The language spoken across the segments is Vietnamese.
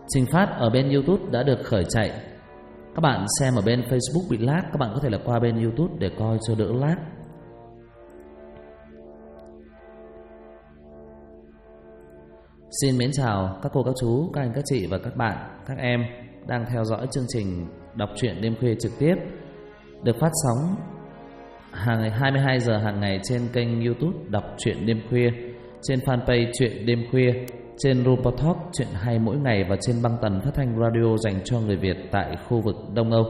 Trình phát ở bên YouTube đã được khởi chạy. Các bạn xem ở bên Facebook bị lag, các bạn có thể là qua bên YouTube để coi cho đỡ lag. Xin mến chào các cô, các chú, các anh, các chị và các bạn, các em đang theo dõi chương trình đọc truyện đêm khuya trực tiếp được phát sóng hàng 22 giờ hàng ngày trên kênh YouTube đọc truyện đêm khuya, trên fanpage truyện đêm khuya, trên Rumble Talk truyện hay mỗi ngày và trên băng tần phát thanh radio dành cho người Việt tại khu vực Đông Âu.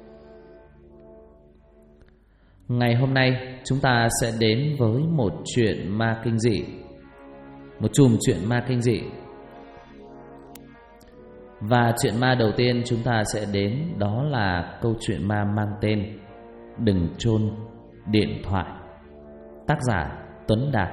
Ngày hôm nay chúng ta sẽ đến với một chuyện ma kinh dị, một chùm chuyện ma kinh dị. Và chuyện ma đầu tiên chúng ta sẽ đến đó là câu chuyện ma mang tên Đừng chôn điện thoại. Tác giả Tuấn Đạt.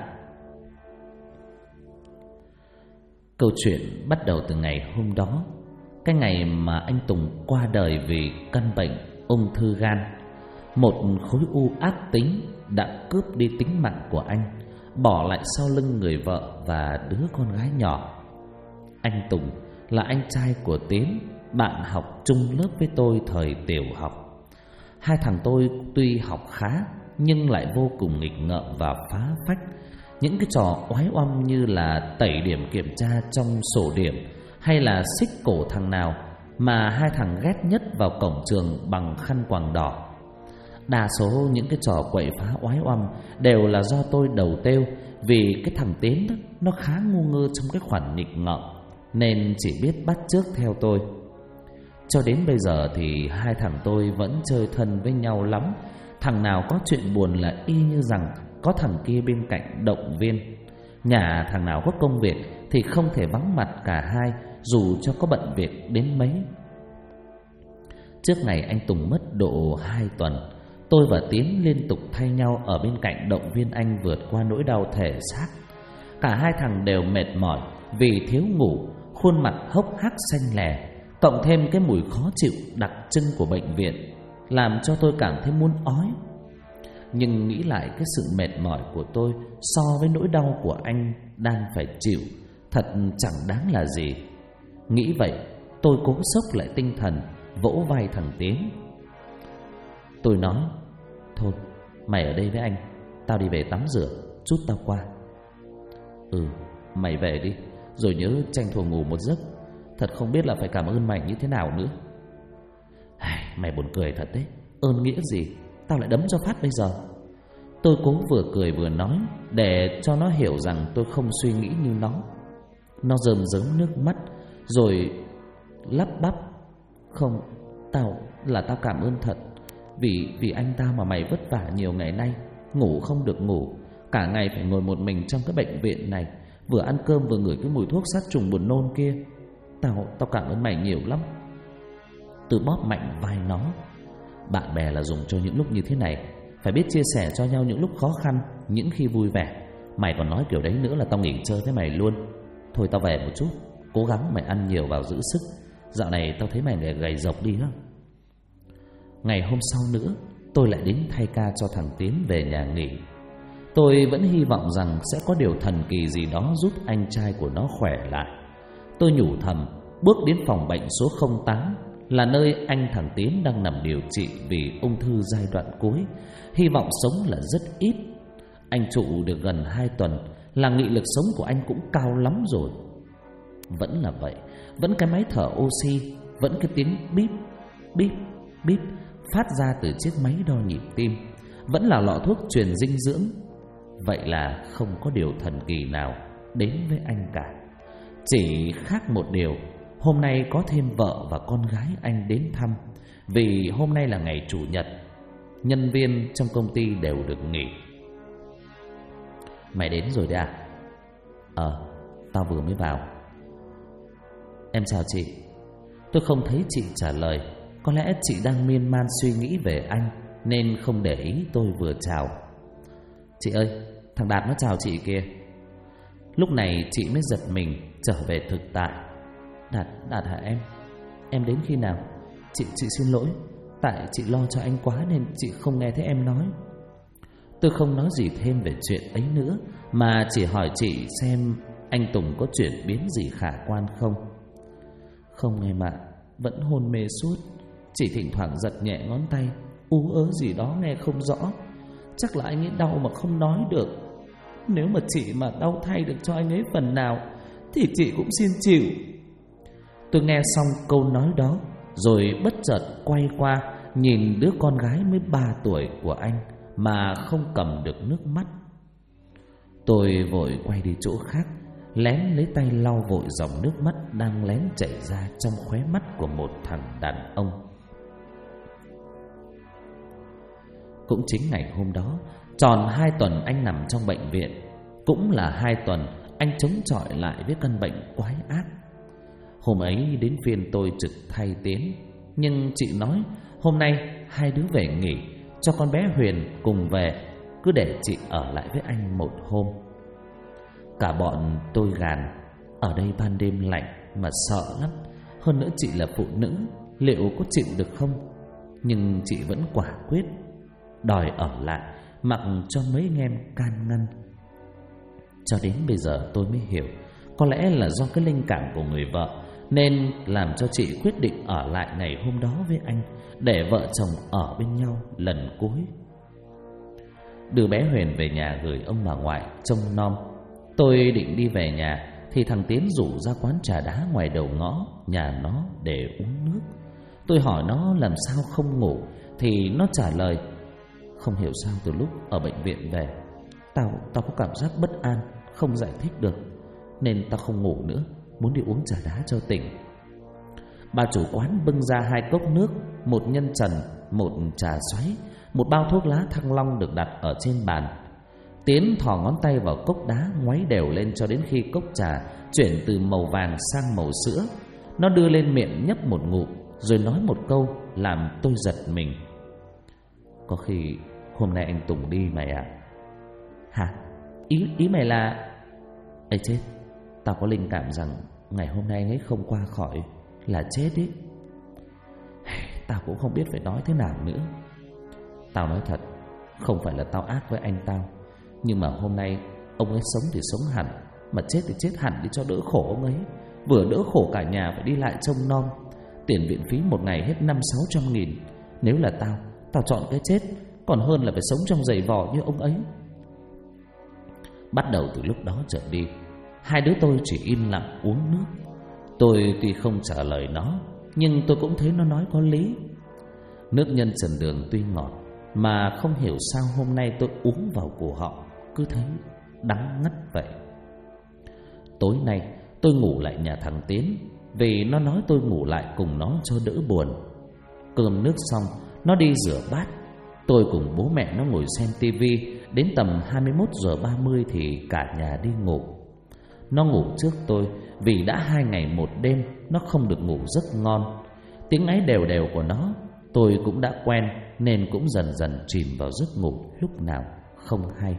Câu chuyện bắt đầu từ ngày hôm đó, cái ngày mà anh Tùng qua đời vì căn bệnh ung thư gan. Một khối u ác tính đã cướp đi tính mạng của anh, bỏ lại sau lưng người vợ và đứa con gái nhỏ. Anh Tùng là anh trai của Tiến, bạn học chung lớp với tôi thời tiểu học. Hai thằng tôi tuy học khá nhưng lại vô cùng nghịch ngợm và phá phách. Những cái trò oái oăm như là tẩy điểm kiểm tra trong sổ điểm hay là xích cổ thằng nào mà hai thằng ghét nhất vào cổng trường bằng khăn quàng đỏ. Đa số những cái trò quậy phá oái oăm đều là do tôi đầu têu, vì cái thằng Tiến đó, nó khá ngu ngơ trong cái khoản nghịch ngợm nên chỉ biết bắt chước theo tôi. Cho đến bây giờ thì hai thằng tôi vẫn chơi thân với nhau lắm. Thằng nào có chuyện buồn là y như rằng có thằng kia bên cạnh động viên. Nhà thằng nào có công việc thì không thể vắng mặt cả hai, dù cho có bận việc đến mấy. Trước ngày anh Tùng mất độ 2 tuần, tôi và Tiến liên tục thay nhau ở bên cạnh động viên anh vượt qua nỗi đau thể xác. Cả hai thằng đều mệt mỏi vì thiếu ngủ, khuôn mặt hốc hác xanh lè, cộng thêm cái mùi khó chịu đặc trưng của bệnh viện làm cho tôi cảm thấy muốn ói. Nhưng nghĩ lại cái sự mệt mỏi của tôi so với nỗi đau của anh đang phải chịu, thật chẳng đáng là gì. Nghĩ vậy, tôi cố xốc lại tinh thần, vỗ vai thằng Tiến. Tôi nói: thôi, mày ở đây với anh, tao đi về tắm rửa, chút tao qua. Mày về đi, rồi nhớ tranh thủ ngủ một giấc. Thật không biết là phải cảm ơn mày như thế nào nữa. Mày buồn cười thật đấy, ơn nghĩa gì, tao lại đấm cho phát bây giờ. Tôi cố vừa cười vừa nói để cho nó hiểu rằng tôi không suy nghĩ như nó. Nó rơm rớm nước mắt rồi lắp bắp: không, tao cảm ơn thật. Vì anh tao mà mày vất vả nhiều ngày nay, ngủ không được ngủ, cả ngày phải ngồi một mình trong cái bệnh viện này, vừa ăn cơm vừa ngửi cái mùi thuốc sát trùng buồn nôn kia. Tao cảm ơn mày nhiều lắm. Tôi bóp mạnh vai nó. Bạn bè là dùng cho những lúc như thế này, phải biết chia sẻ cho nhau những lúc khó khăn, những khi vui vẻ. Mày còn nói kiểu đấy nữa là tao nghỉ chơi với mày luôn. Thôi tao về một chút, cố gắng mày ăn nhiều vào giữ sức. Dạo này tao thấy mày gầy rộc đi lắm. Ngày hôm sau nữa, tôi lại đến thay ca cho thằng Tiến về nhà nghỉ. Tôi vẫn hy vọng rằng sẽ có điều thần kỳ gì đó giúp anh trai của nó khỏe lại. Tôi nhủ thầm, bước đến phòng bệnh số 08, là nơi anh thằng Tiến đang nằm điều trị vì ung thư giai đoạn cuối. Hy vọng sống là rất ít. Anh trụ được gần 2 tuần là nghị lực sống của anh cũng cao lắm rồi. Vẫn là vậy, vẫn cái máy thở oxy, vẫn cái tiếng bíp, bíp, bíp phát ra từ chiếc máy đo nhịp tim, vẫn là lọ thuốc truyền dinh dưỡng. Vậy là không có điều thần kỳ nào đến với anh cả. Chỉ khác một điều, hôm nay có thêm vợ và con gái anh đến thăm. Vì hôm nay là ngày chủ nhật, nhân viên trong công ty đều được nghỉ. Mày đến rồi đấy à? Tao vừa mới vào. Em chào chị. Tôi không thấy chị trả lời. Có lẽ chị đang miên man suy nghĩ về anh nên không để ý tôi vừa chào. Chị ơi, thằng Đạt nó chào chị kìa. Lúc này chị mới giật mình trở về thực tại. Đạt hả em? Em đến khi nào? Chị xin lỗi, tại chị lo cho anh quá nên chị không nghe thấy em nói. Tôi không nói gì thêm về chuyện ấy nữa, mà chỉ hỏi chị xem anh Tùng có chuyển biến gì khả quan không. Không em ạ, vẫn hôn mê suốt. Chỉ thỉnh thoảng giật nhẹ ngón tay, ú ớ gì đó nghe không rõ. Chắc là anh ấy đau mà không nói được. Nếu mà chị mà đau thay được cho anh ấy phần nào thì chị cũng xin chịu. Tôi nghe xong câu nói đó, rồi bất chợt quay qua nhìn đứa con gái mới 3 tuổi của anh mà không cầm được nước mắt. Tôi vội quay đi chỗ khác, lén lấy tay lau vội dòng nước mắt đang lén chảy ra trong khóe mắt của một thằng đàn ông. Cũng chính ngày hôm đó, tròn 2 tuần anh nằm trong bệnh viện. Cũng là 2 tuần anh chống chọi lại với căn bệnh quái ác. Hôm ấy đến phiên tôi trực thay Tiến, nhưng chị nói hôm nay 2 đứa về nghỉ, cho con bé Huyền cùng về, cứ để chị ở lại với anh một hôm. Cả bọn tôi gàn, ở đây ban đêm lạnh mà sợ lắm. Hơn nữa chị là phụ nữ, liệu có chịu được không? Nhưng chị vẫn quả quyết đòi ở lại, mặc cho mấy anh em can ngăn. Cho đến bây giờ tôi mới hiểu, có lẽ là do cái linh cảm của người vợ nên làm cho chị quyết định ở lại ngày hôm đó với anh, để vợ chồng ở bên nhau lần cuối. Đưa bé Huyền về nhà gửi ông bà ngoại trông nom. Tôi định đi về nhà thì thằng Tiến rủ ra quán trà đá ngoài đầu ngõ nhà nó để uống nước. Tôi hỏi nó làm sao không ngủ thì nó trả lời: không hiểu sao từ lúc ở bệnh viện về, Tao có cảm giác bất an, không giải thích được, nên tao không ngủ nữa, muốn đi uống trà đá cho tỉnh. Bà chủ quán bưng ra 2 cốc nước, 1 nhân trần, 1 trà xoáy, 1 bao thuốc lá Thăng Long được đặt ở trên bàn. Tiến thò ngón tay vào cốc đá, ngoáy đều lên cho đến khi cốc trà chuyển từ màu vàng sang màu sữa. Nó đưa lên miệng nhấp một ngụm, rồi nói một câu làm tôi giật mình: có khi hôm nay anh Tùng đi mày ạ. Hả? Ý mày là... Ê chết, tao có linh cảm rằng ngày hôm nay anh ấy không qua khỏi là chết ý. Tao cũng không biết phải nói thế nào nữa. Tao nói thật, không phải là tao ác với anh tao, nhưng mà hôm nay ông ấy sống thì sống hẳn, mà chết thì chết hẳn đi cho đỡ khổ ông ấy. Vừa đỡ khổ cả nhà phải đi lại trông nom. Tiền viện phí một ngày hết 500-600 nghìn. Nếu là tao chọn cái chết còn hơn là phải sống trong giày vò như ông ấy. Bắt đầu từ lúc đó trở đi, 2 đứa tôi chỉ im lặng uống nước. Tôi tuy không trả lời nó, nhưng tôi cũng thấy nó nói có lý. Nước nhân trần đường tuy ngọt, mà không hiểu sao hôm nay tôi uống vào cổ họng cứ thấy đắng ngắt vậy. Tối nay tôi ngủ lại nhà thằng Tiến, vì nó nói tôi ngủ lại cùng nó cho đỡ buồn. Cơm nước xong, nó đi rửa bát. Tôi cùng bố mẹ nó ngồi xem tivi. Đến tầm 21:30 thì cả nhà đi ngủ. Nó ngủ trước tôi, vì đã 2 ngày 1 đêm nó không được ngủ giấc ngon. Tiếng ngáy đều đều của nó tôi cũng đã quen, nên cũng dần dần chìm vào giấc ngủ lúc nào không hay.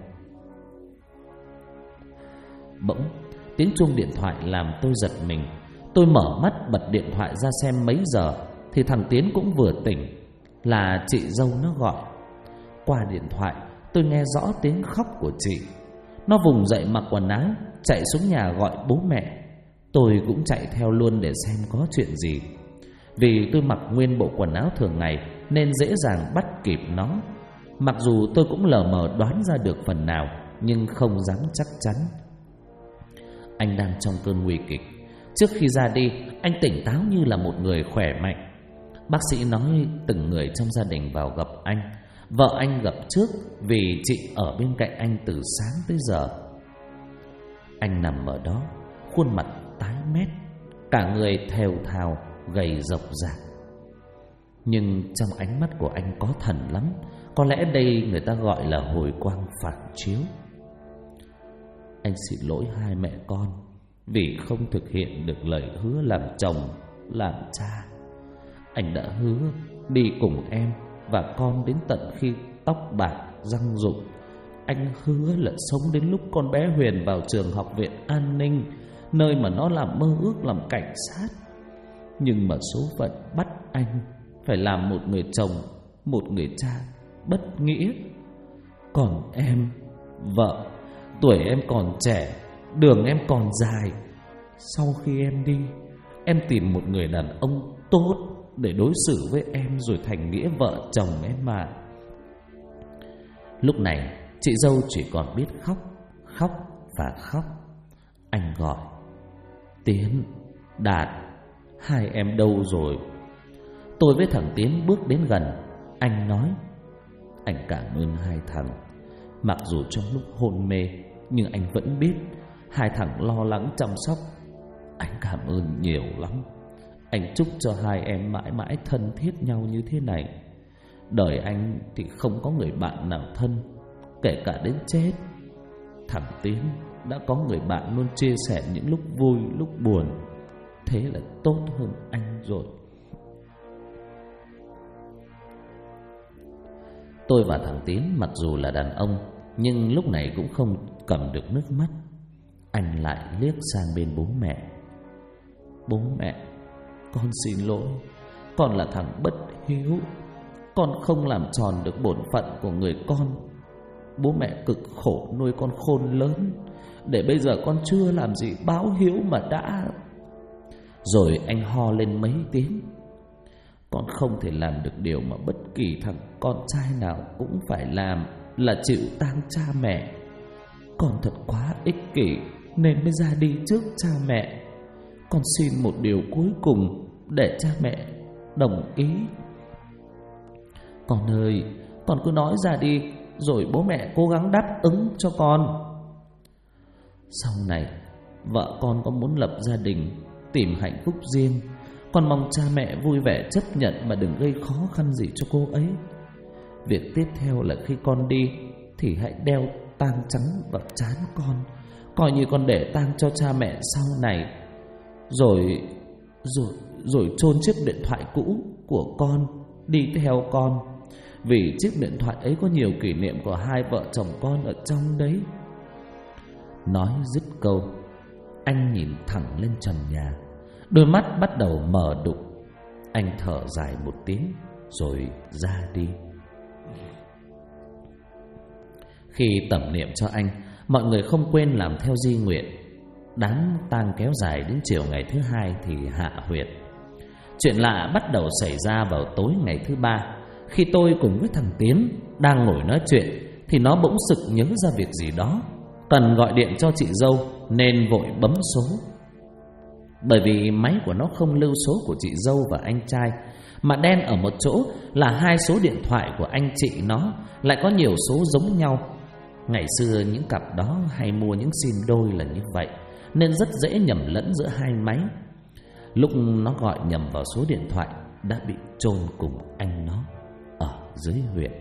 Bỗng tiếng chuông điện thoại làm tôi giật mình. Tôi mở mắt bật điện thoại ra xem mấy giờ, thì thằng Tiến cũng vừa tỉnh. Là chị dâu nó gọi. Qua điện thoại tôi nghe rõ tiếng khóc của chị. Nó vùng dậy mặc quần áo, chạy xuống nhà gọi bố mẹ. Tôi cũng chạy theo luôn để xem có chuyện gì. Vì tôi mặc nguyên bộ quần áo thường ngày nên dễ dàng bắt kịp nó. Mặc dù tôi cũng lờ mờ đoán ra được phần nào, nhưng không dám chắc chắn. Anh đang trong cơn nguy kịch. Trước khi ra đi, anh tỉnh táo như là một người khỏe mạnh. Bác sĩ nói từng người trong gia đình vào gặp anh. Vợ anh gặp trước, vì chị ở bên cạnh anh từ sáng tới giờ. Anh nằm ở đó, khuôn mặt tái mét, cả người thều thào, gầy rộc rạc. Nhưng trong ánh mắt của anh có thần lắm. Có lẽ đây người ta gọi là hồi quang phản chiếu. Anh xin lỗi 2 mẹ con vì không thực hiện được lời hứa làm chồng, làm cha. Anh đã hứa đi cùng em và con đến tận khi tóc bạc răng rụng. Anh hứa là sống đến lúc con bé Huyền vào trường học viện an ninh, nơi mà nó làm mơ ước làm cảnh sát. Nhưng mà số phận bắt anh phải làm một người chồng, một người cha bất nghĩa. Còn em, vợ, tuổi em còn trẻ, đường em còn dài. Sau khi em đi, em tìm một người đàn ông tốt để đối xử với em rồi thành nghĩa vợ chồng em mà. Lúc này chị dâu chỉ còn biết khóc, khóc và khóc. Anh gọi: Tiến, Đạt, hai em đâu rồi? Tôi với thằng Tiến bước đến gần. Anh nói: Anh cảm ơn hai thằng. Mặc dù trong lúc hôn mê, nhưng anh vẫn biết hai thằng lo lắng chăm sóc. Anh cảm ơn nhiều lắm. Anh chúc cho hai em mãi mãi thân thiết nhau như thế này. Đời anh thì không có người bạn nào thân, kể cả đến chết. Thằng Tiến đã có người bạn luôn chia sẻ những lúc vui, lúc buồn. Thế là tốt hơn anh rồi. Tôi và thằng Tiến mặc dù là đàn ông, nhưng lúc này cũng không cầm được nước mắt. Anh lại liếc sang bên bố mẹ. Bố mẹ, con xin lỗi. Con là thằng bất hiếu. Con không làm tròn được bổn phận của người con. Bố mẹ cực khổ nuôi con khôn lớn, để bây giờ con chưa làm gì báo hiếu mà đã... Rồi anh ho lên mấy tiếng. Con không thể làm được điều mà bất kỳ thằng con trai nào cũng phải làm, là chịu tang cha mẹ. Con thật quá ích kỷ nên mới ra đi trước cha mẹ. Con xin một điều cuối cùng để cha mẹ đồng ý. Con ơi, con cứ nói ra đi, rồi bố mẹ cố gắng đáp ứng cho con. Sau này vợ con có muốn lập gia đình, tìm hạnh phúc riêng, con mong cha mẹ vui vẻ chấp nhận mà đừng gây khó khăn gì cho cô ấy. Việc tiếp theo là khi con đi thì hãy đeo tang trắng vào trán con, coi như con để tang cho cha mẹ sau này. Rồi chôn chiếc điện thoại cũ của con đi theo con, vì chiếc điện thoại ấy có nhiều kỷ niệm của hai vợ chồng con ở trong đấy. Nói dứt câu, anh nhìn thẳng lên trần nhà, đôi mắt bắt đầu mờ đục. Anh thở dài một tiếng rồi ra đi. Khi tẩm niệm cho anh, mọi người không quên làm theo di nguyện. Đám tang kéo dài đến chiều ngày thứ hai thì hạ huyệt. Chuyện lạ bắt đầu xảy ra vào tối ngày thứ ba. Khi tôi cùng với thằng Tiến đang ngồi nói chuyện thì nó bỗng sực nhớ ra việc gì đó, cần gọi điện cho chị dâu nên vội bấm số. Bởi vì máy của nó không lưu số của chị dâu và anh trai, mà đen ở một chỗ là hai số điện thoại của anh chị nó lại có nhiều số giống nhau. Ngày xưa những cặp đó hay mua những sim đôi là như vậy, nên rất dễ nhầm lẫn giữa hai máy. Lúc nó gọi nhầm vào số điện thoại, đã bị chôn cùng anh nó ở dưới huyệt.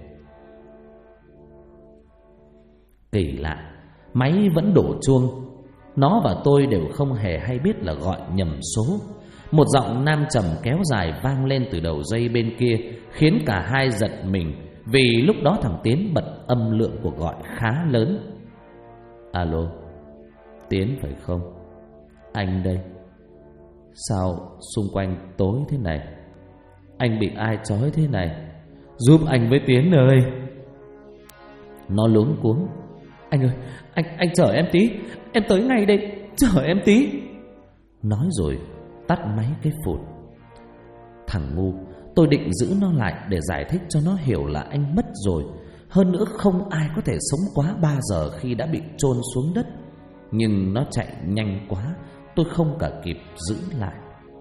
Kỳ lạ, máy vẫn đổ chuông. Nó và tôi đều không hề hay biết là gọi nhầm số. Một giọng nam trầm kéo dài vang lên từ đầu dây bên kia, khiến cả hai giật mình, vì lúc đó thằng Tiến bật âm lượng cuộc gọi khá lớn. Alo, Tiến phải không? Anh đây. Sao xung quanh tối thế này? Anh bị ai trói thế này? Giúp anh với Tiến ơi. Nó luống cuống. Anh ơi, anh chờ em tí, em tới ngay đây, chờ em tí. Nói rồi tắt máy cái phụt. Thằng ngu, tôi định giữ nó lại để giải thích cho nó hiểu là anh mất rồi. Hơn nữa không ai có thể sống quá 3 giờ khi đã bị chôn xuống đất. Nhưng nó chạy nhanh quá, tôi không cả kịp giữ lại.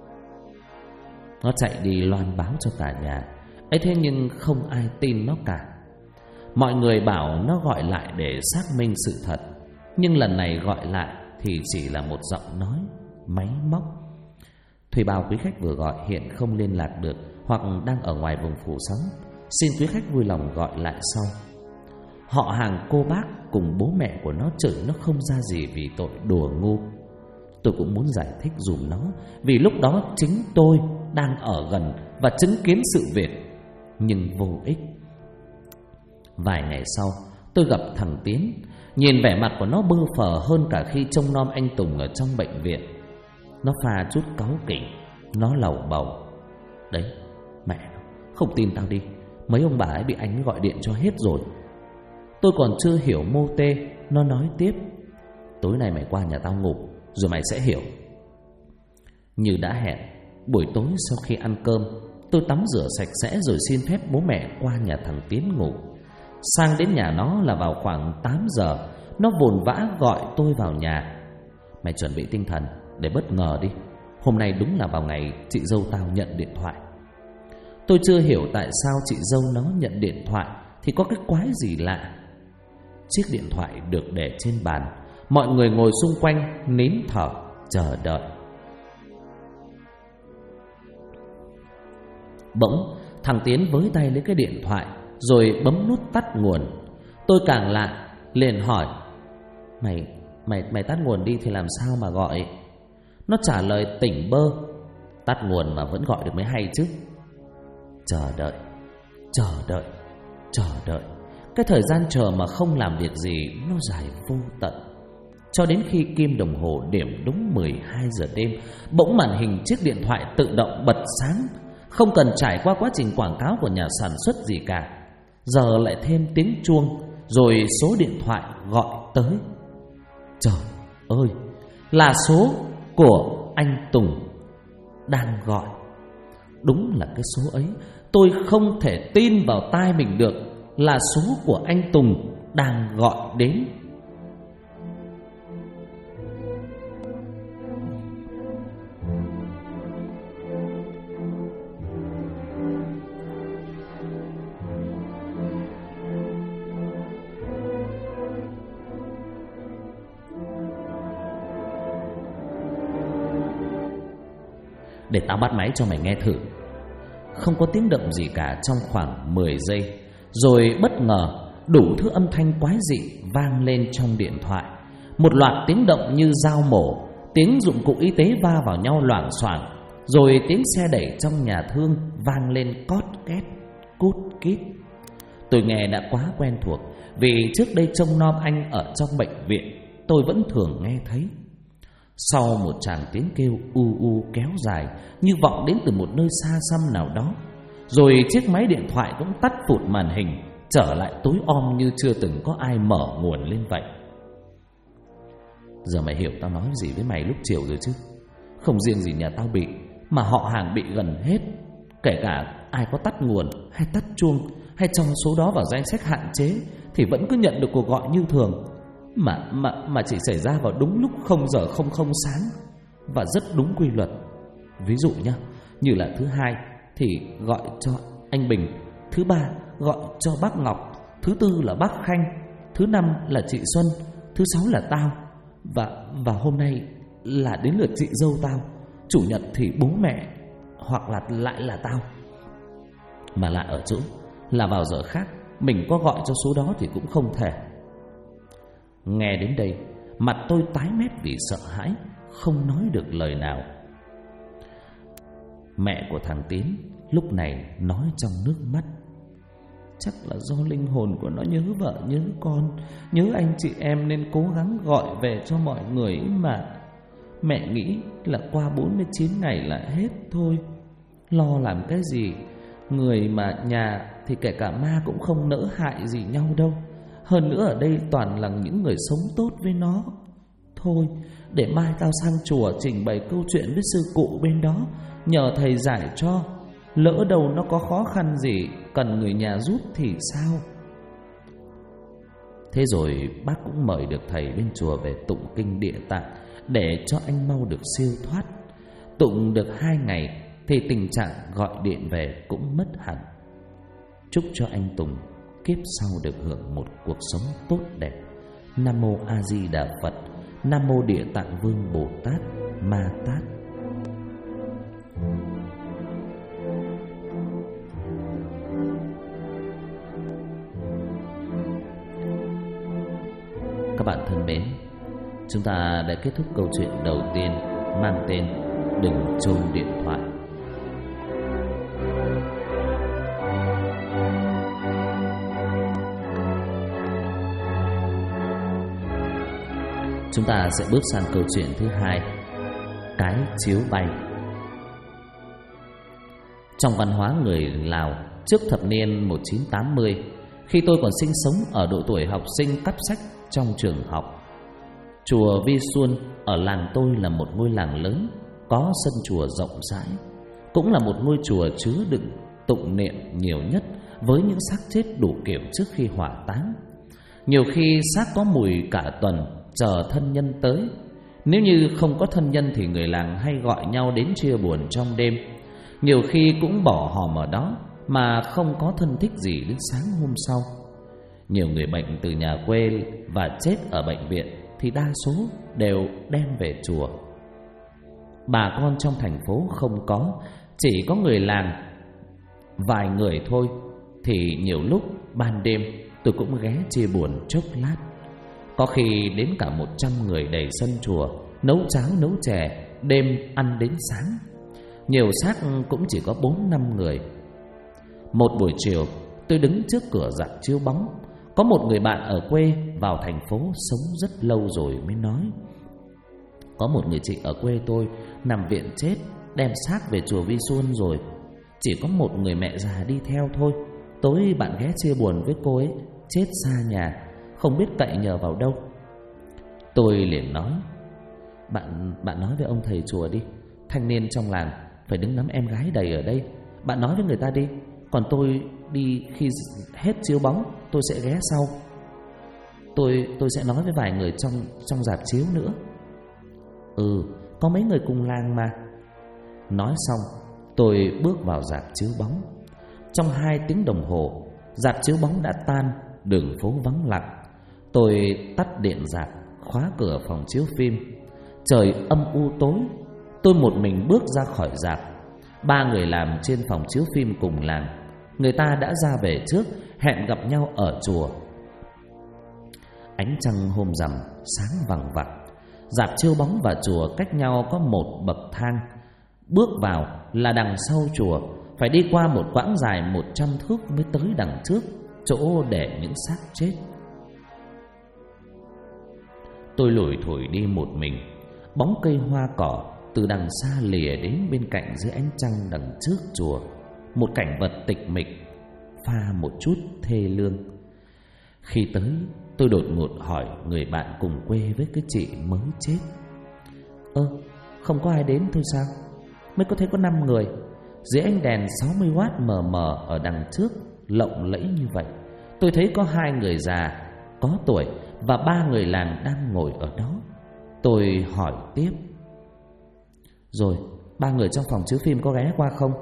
Nó chạy đi loan báo cho cả nhà ấy, thế nhưng không ai tin nó cả. Mọi người bảo nó gọi lại để xác minh sự thật, nhưng lần này gọi lại thì chỉ là một giọng nói máy móc. Thuê bao quý khách vừa gọi hiện không liên lạc được hoặc đang ở ngoài vùng phủ sóng. Xin quý khách vui lòng gọi lại sau. Họ hàng cô bác cùng bố mẹ của nó chửi nó không ra gì vì tội đùa ngu. Tôi cũng muốn giải thích dùm nó, vì lúc đó chính tôi đang ở gần và chứng kiến sự việc, nhưng vô ích. Vài ngày sau, tôi gặp thằng Tiến. Nhìn vẻ mặt của nó bơ phờ hơn cả khi trông nom anh Tùng ở trong bệnh viện. Nó pha chút cáu kỉnh. Nó lầu bầu. Đấy, mẹ, không tin tao đi, mấy ông bà ấy bị anh gọi điện cho hết rồi. Tôi còn chưa hiểu mô tê. Nó nói tiếp. Tối nay mày qua nhà tao ngủ, rồi mày sẽ hiểu. Như đã hẹn, buổi tối sau khi ăn cơm, tôi tắm rửa sạch sẽ rồi xin phép bố mẹ qua nhà thằng Tiến ngủ. Sang đến nhà nó là vào khoảng 8 giờ. Nó vồn vã gọi tôi vào nhà. Mày chuẩn bị tinh thần để bất ngờ đi. Hôm nay đúng là vào ngày chị dâu tao nhận điện thoại. Tôi chưa hiểu tại sao chị dâu nó nhận điện thoại thì có cái quái gì lạ. Chiếc điện thoại được để trên bàn. Mọi người ngồi xung quanh nín thở chờ đợi. Bỗng thằng Tiến với tay lấy cái điện thoại rồi bấm nút tắt nguồn. Tôi càng lạ, liền hỏi: Mày tắt nguồn đi thì làm sao mà gọi? Nó trả lời tỉnh bơ: tắt nguồn mà vẫn gọi được mới hay chứ. Chờ đợi. Cái thời gian chờ mà không làm việc gì nó dài vô tận. Cho đến khi kim đồng hồ điểm đúng 12 giờ đêm, bỗng màn hình chiếc điện thoại tự động bật sáng. Không cần trải qua quá trình quảng cáo của nhà sản xuất gì cả. Giờ lại thêm tiếng chuông, rồi số điện thoại gọi tới. Trời ơi, là số của anh Tùng đang gọi. Đúng là cái số ấy. Tôi không thể tin vào tai mình được. Là số của anh Tùng đang gọi đến. Để tao bắt máy cho mày nghe thử. Không có tiếng động gì cả trong khoảng 10 giây. Rồi bất ngờ đủ thứ âm thanh quái dị vang lên trong điện thoại. Một loạt tiếng động như dao mổ, tiếng dụng cụ y tế va vào nhau loảng xoảng, rồi tiếng xe đẩy trong nhà thương vang lên cót két, cút kít. Tôi nghe đã quá quen thuộc, vì trước đây trông nom anh ở trong bệnh viện, tôi vẫn thường nghe thấy. Sau một tràng tiếng kêu u u kéo dài như vọng đến từ một nơi xa xăm nào đó, rồi chiếc máy điện thoại cũng tắt phụt màn hình, trở lại tối om như chưa từng có ai mở nguồn lên vậy. Giờ mày hiểu tao nói gì với mày lúc chiều rồi chứ? Không riêng gì nhà tao bị, mà họ hàng bị gần hết. Kể cả ai có tắt nguồn hay tắt chuông, hay trong số đó vào danh sách hạn chế, thì vẫn cứ nhận được cuộc gọi như thường. Mà chỉ xảy ra vào đúng lúc 0 giờ 00 sáng, và rất đúng quy luật. Ví dụ nhá, như là thứ 2 thì gọi cho anh Bình, thứ 3 gọi cho bác Ngọc, thứ 4 là bác Khanh, thứ 5 là chị Xuân, thứ 6 là tao, và hôm nay là đến lượt chị dâu tao. Chủ nhật thì bố mẹ, hoặc là lại là tao. Mà lại ở chỗ là vào giờ khác, mình có gọi cho số đó thì cũng không thể. Nghe đến đây, mặt tôi tái mét vì sợ hãi, không nói được lời nào. Mẹ của thằng Tiến lúc này nói trong nước mắt: chắc là do linh hồn của nó nhớ vợ nhớ con, nhớ anh chị em nên cố gắng gọi về cho mọi người mà. Mẹ nghĩ là qua 49 ngày là hết thôi. Lo làm cái gì? Người mà nhà thì kể cả ma cũng không nỡ hại gì nhau đâu. Hơn nữa ở đây toàn là những người sống tốt với nó. Thôi, để mai tao sang chùa trình bày câu chuyện với sư cụ bên đó, nhờ thầy giải cho. Lỡ đâu nó có khó khăn gì cần người nhà giúp thì sao? Thế rồi bác cũng mời được thầy bên chùa về tụng kinh Địa Tạng, để cho anh mau được siêu thoát. Tụng được 2 ngày thì tình trạng gọi điện về cũng mất hẳn. Chúc cho anh Tùng kiếp sau được hưởng một cuộc sống tốt đẹp. Nam mô A Di Đà Phật. Nam mô Địa Tạng Vương Bồ Tát Ma Tát. Các bạn thân mến, chúng ta đã kết thúc câu chuyện đầu tiên mang tên Đừng Chôn Điện Thoại. Chúng ta sẽ bước sang câu chuyện thứ 2, Cái Chiếu Bay. Trong văn hóa người Lào trước thập niên 1980, khi tôi còn sinh sống ở độ tuổi học sinh cắp sách trong trường học, chùa Vi Xuân ở làng tôi là một ngôi làng lớn, có sân chùa rộng rãi, cũng là một ngôi chùa chứa đựng tụng niệm nhiều nhất, với những xác chết đủ kiểu trước khi hỏa táng. Nhiều khi xác có mùi cả tuần, chờ thân nhân tới. Nếu như không có thân nhân thì người làng hay gọi nhau đến chia buồn trong đêm. Nhiều khi cũng bỏ hòm ở đó mà không có thân thích gì đến sáng hôm sau. Nhiều người bệnh từ nhà quê và chết ở bệnh viện thì đa số đều đem về chùa. Bà con trong thành phố không có, chỉ có người làng vài người thôi. Thì nhiều lúc ban đêm tôi cũng ghé chia buồn chốc lát. Có khi đến cả 100 người đầy sân chùa, nấu cháo nấu chè, đêm ăn đến sáng. Nhiều xác cũng chỉ có 4-5 người. Một buổi chiều, tôi đứng trước cửa rạp chiếu bóng. Có một người bạn ở quê vào thành phố sống rất lâu rồi mới nói: có một người chị ở quê tôi nằm viện chết, đem xác về chùa Vi Xuân rồi. Chỉ có một người mẹ già đi theo thôi. Tối bạn ghé chia buồn với cô ấy, chết xa nhà, không biết cậy nhờ vào đâu. Tôi liền nói: Bạn nói với ông thầy chùa đi. Thanh niên trong làng phải đứng nắm em gái đầy ở đây. Bạn nói với người ta đi. Còn tôi đi khi hết chiếu bóng, tôi sẽ ghé sau. Tôi sẽ nói với vài người trong rạp chiếu nữa. Có mấy người cùng làng mà. Nói xong, tôi bước vào rạp chiếu bóng. Trong 2 tiếng đồng hồ, rạp chiếu bóng đã tan, đường phố vắng lặng. Tôi tắt điện rạp, khóa cửa phòng chiếu phim. Trời âm u tối. Tôi một mình bước ra khỏi rạp. 3 người làm trên phòng chiếu phim cùng làng, người ta đã ra về trước, hẹn gặp nhau ở chùa. Ánh trăng hôm rằm sáng vằng vặc. Rạp chiếu bóng và chùa cách nhau có một bậc thang. Bước vào là đằng sau chùa, phải đi qua một quãng dài 100 thước mới tới đằng trước, chỗ để những xác chết. Tôi lủi thủi đi một mình. Bóng cây hoa cỏ từ đằng xa lìa đến bên cạnh dưới ánh trăng đằng trước chùa. Một cảnh vật tịch mịch, pha một chút thê lương. Khi tới, tôi đột ngột hỏi người bạn cùng quê với cái chị mới chết: không có ai đến thôi sao? Mới có thấy có 5 người. Dưới ánh đèn 60W mờ mờ ở đằng trước lộng lẫy như vậy, tôi thấy có 2 người già có tuổi và 3 người làng đang ngồi ở đó. Tôi hỏi tiếp: rồi 3 người trong phòng chiếu phim có ghé qua không?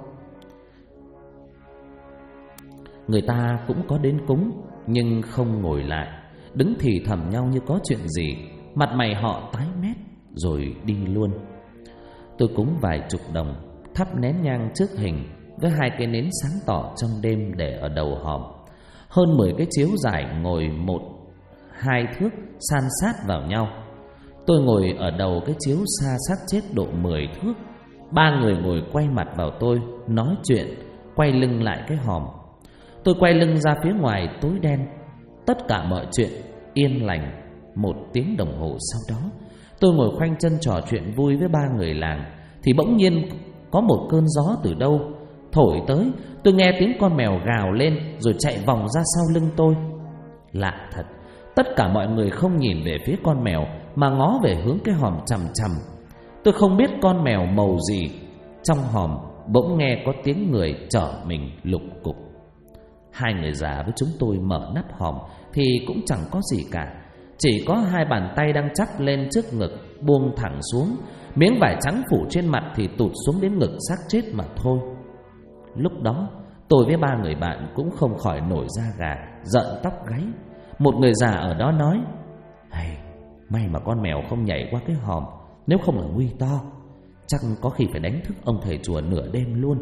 Người ta cũng có đến cúng, nhưng không ngồi lại, đứng thì thầm nhau như có chuyện gì. Mặt mày họ tái mét rồi đi luôn. Tôi cúng vài chục đồng, thắp nén nhang trước hình với 2 cái nến sáng tỏ trong đêm để ở đầu hòm. Hơn 10 cái chiếu dài ngồi 1-2 thước san sát vào nhau. Tôi ngồi ở đầu cái chiếu xa xác chết độ 10 thước. 3 người ngồi quay mặt vào tôi, nói chuyện, quay lưng lại cái hòm. Tôi quay lưng ra phía ngoài tối đen. Tất cả mọi chuyện yên lành. 1 tiếng đồng hồ sau đó, tôi ngồi khoanh chân trò chuyện vui với 3 người làng, thì bỗng nhiên có một cơn gió từ đâu thổi tới. Tôi nghe tiếng con mèo gào lên rồi chạy vòng ra sau lưng tôi. Lạ thật, tất cả mọi người không nhìn về phía con mèo mà ngó về hướng cái hòm chằm chằm. Tôi không biết con mèo màu gì. Trong hòm bỗng nghe có tiếng người trở mình lục cục. 2 người già với chúng tôi mở nắp hòm thì cũng chẳng có gì cả. Chỉ có 2 bàn tay đang chắp lên trước ngực, buông thẳng xuống. Miếng vải trắng phủ trên mặt thì tụt xuống đến ngực xác chết mà thôi. Lúc đó tôi với 3 người bạn cũng không khỏi nổi da gà, rợn tóc gáy. Một người già ở đó nói: may mà con mèo không nhảy qua cái hòm, nếu không là nguy to. Chắc có khi phải đánh thức ông thầy chùa nửa đêm luôn.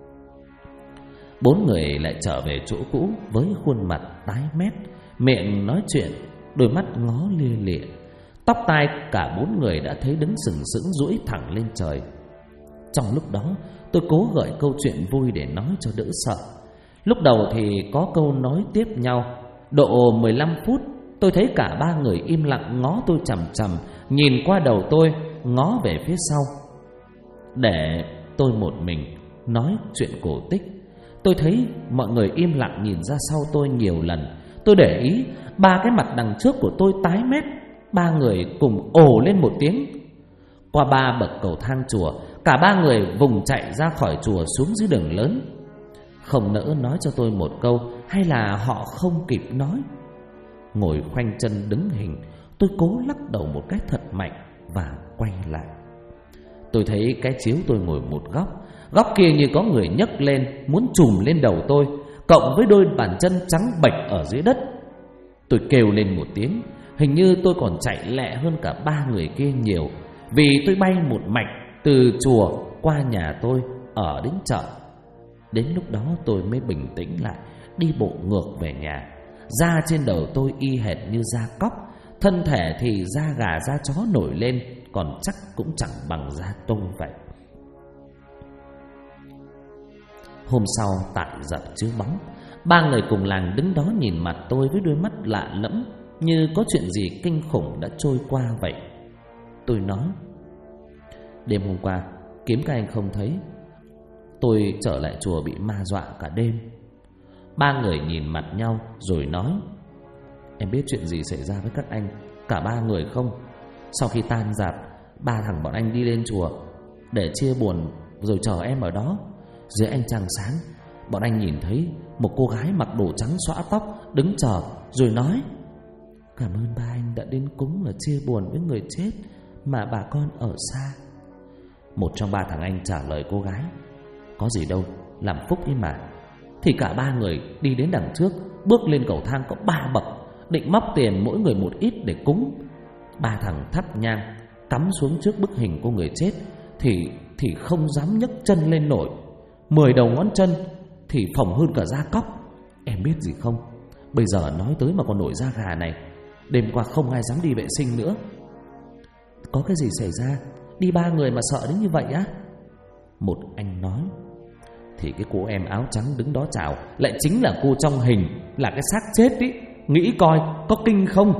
4 người lại trở về chỗ cũ với khuôn mặt tái mét, miệng nói chuyện, đôi mắt ngó lia lịa. Tóc tai cả 4 người đã thấy đứng sừng sững duỗi thẳng lên trời. Trong lúc đó tôi cố gợi câu chuyện vui để nói cho đỡ sợ. Lúc đầu thì có câu nói tiếp nhau. Độ 15 phút tôi thấy cả 3 người im lặng ngó tôi chằm chằm, nhìn qua đầu tôi, ngó về phía sau. Để tôi một mình nói chuyện cổ tích. Tôi thấy mọi người im lặng nhìn ra sau tôi nhiều lần. Tôi để ý 3 cái mặt đằng trước của tôi tái mét. 3 người cùng ồ lên một tiếng. Qua 3 bậc cầu thang chùa, cả ba người vùng chạy ra khỏi chùa xuống dưới đường lớn. Không nỡ nói cho tôi một câu, hay là họ không kịp nói. Ngồi khoanh chân đứng hình, tôi cố lắc đầu một cái thật mạnh và quay lại. Tôi thấy cái chiếu tôi ngồi một góc, góc kia như có người nhấc lên muốn chùm lên đầu tôi, cộng với đôi bàn chân trắng bệch ở dưới đất. Tôi kêu lên một tiếng, hình như tôi còn chạy lẹ hơn cả ba người kia nhiều, vì tôi bay một mạch từ chùa qua nhà tôi ở đến chợ. Đến lúc đó tôi mới bình tĩnh lại, đi bộ ngược về nhà. Da trên đầu tôi y hệt như da cóc, thân thể thì da gà da chó nổi lên, còn chắc cũng chẳng bằng da tôi vậy. Hôm sau tại dập chiếu bóng, ba người cùng làng đứng đó nhìn mặt tôi với đôi mắt lạ lẫm, như có chuyện gì kinh khủng đã trôi qua vậy. Tôi nói: đêm hôm qua kiếm các anh không thấy, tôi trở lại chùa bị ma dọa cả đêm. Ba người nhìn mặt nhau rồi nói: em biết chuyện gì xảy ra với các anh cả ba người không? Sau khi tan rạp, ba thằng bọn anh đi lên chùa để chia buồn rồi chờ em ở đó. Dưới ánh trăng sáng, bọn anh nhìn thấy một cô gái mặc đồ trắng xõa tóc đứng chờ rồi nói: cảm ơn ba anh đã đến cúng và chia buồn với người chết mà bà con ở xa. Một trong ba thằng anh trả lời cô gái: có gì đâu, làm phúc ấy mà. Thì cả ba người đi đến đằng trước, bước lên cầu thang có 3 bậc, định móc tiền mỗi người một ít để cúng. Ba thằng thắp nhang cắm xuống trước bức hình cô người chết thì không dám nhấc chân lên nổi. 10 đầu ngón chân thì phồng hơn cả da cóc. Em biết gì không, bây giờ nói tới mà còn nổi da gà này. Đêm qua không ai dám đi vệ sinh nữa. Có cái gì xảy ra, đi ba người mà sợ đến như vậy á? Một anh nói: thì cái cô em áo trắng đứng đó chào lại chính là cô trong hình, là cái xác chết ý. Nghĩ coi có kinh không?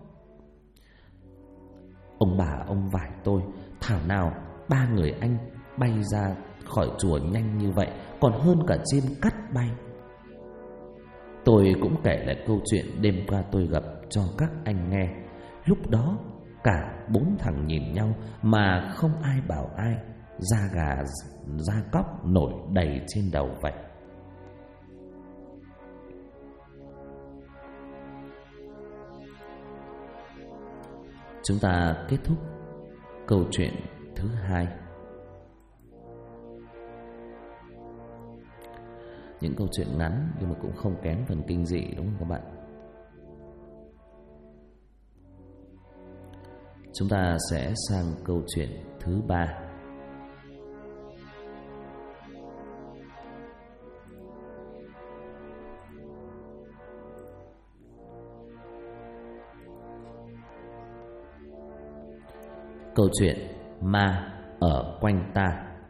Ông bà ông vải tôi, thảo nào ba người anh bay ra khỏi chùa nhanh như vậy, còn hơn cả chim cắt bay. Tôi cũng kể lại câu chuyện đêm qua tôi gặp cho các anh nghe. Lúc đó cả 4 thằng nhìn nhau mà không ai bảo ai, da gà da cóc nổi đầy trên đầu vậy. Chúng ta kết thúc câu chuyện thứ 2. Những câu chuyện ngắn nhưng mà cũng không kém phần kinh dị, đúng không các bạn? Chúng ta sẽ sang câu chuyện thứ 3. Câu chuyện ma ở quanh ta.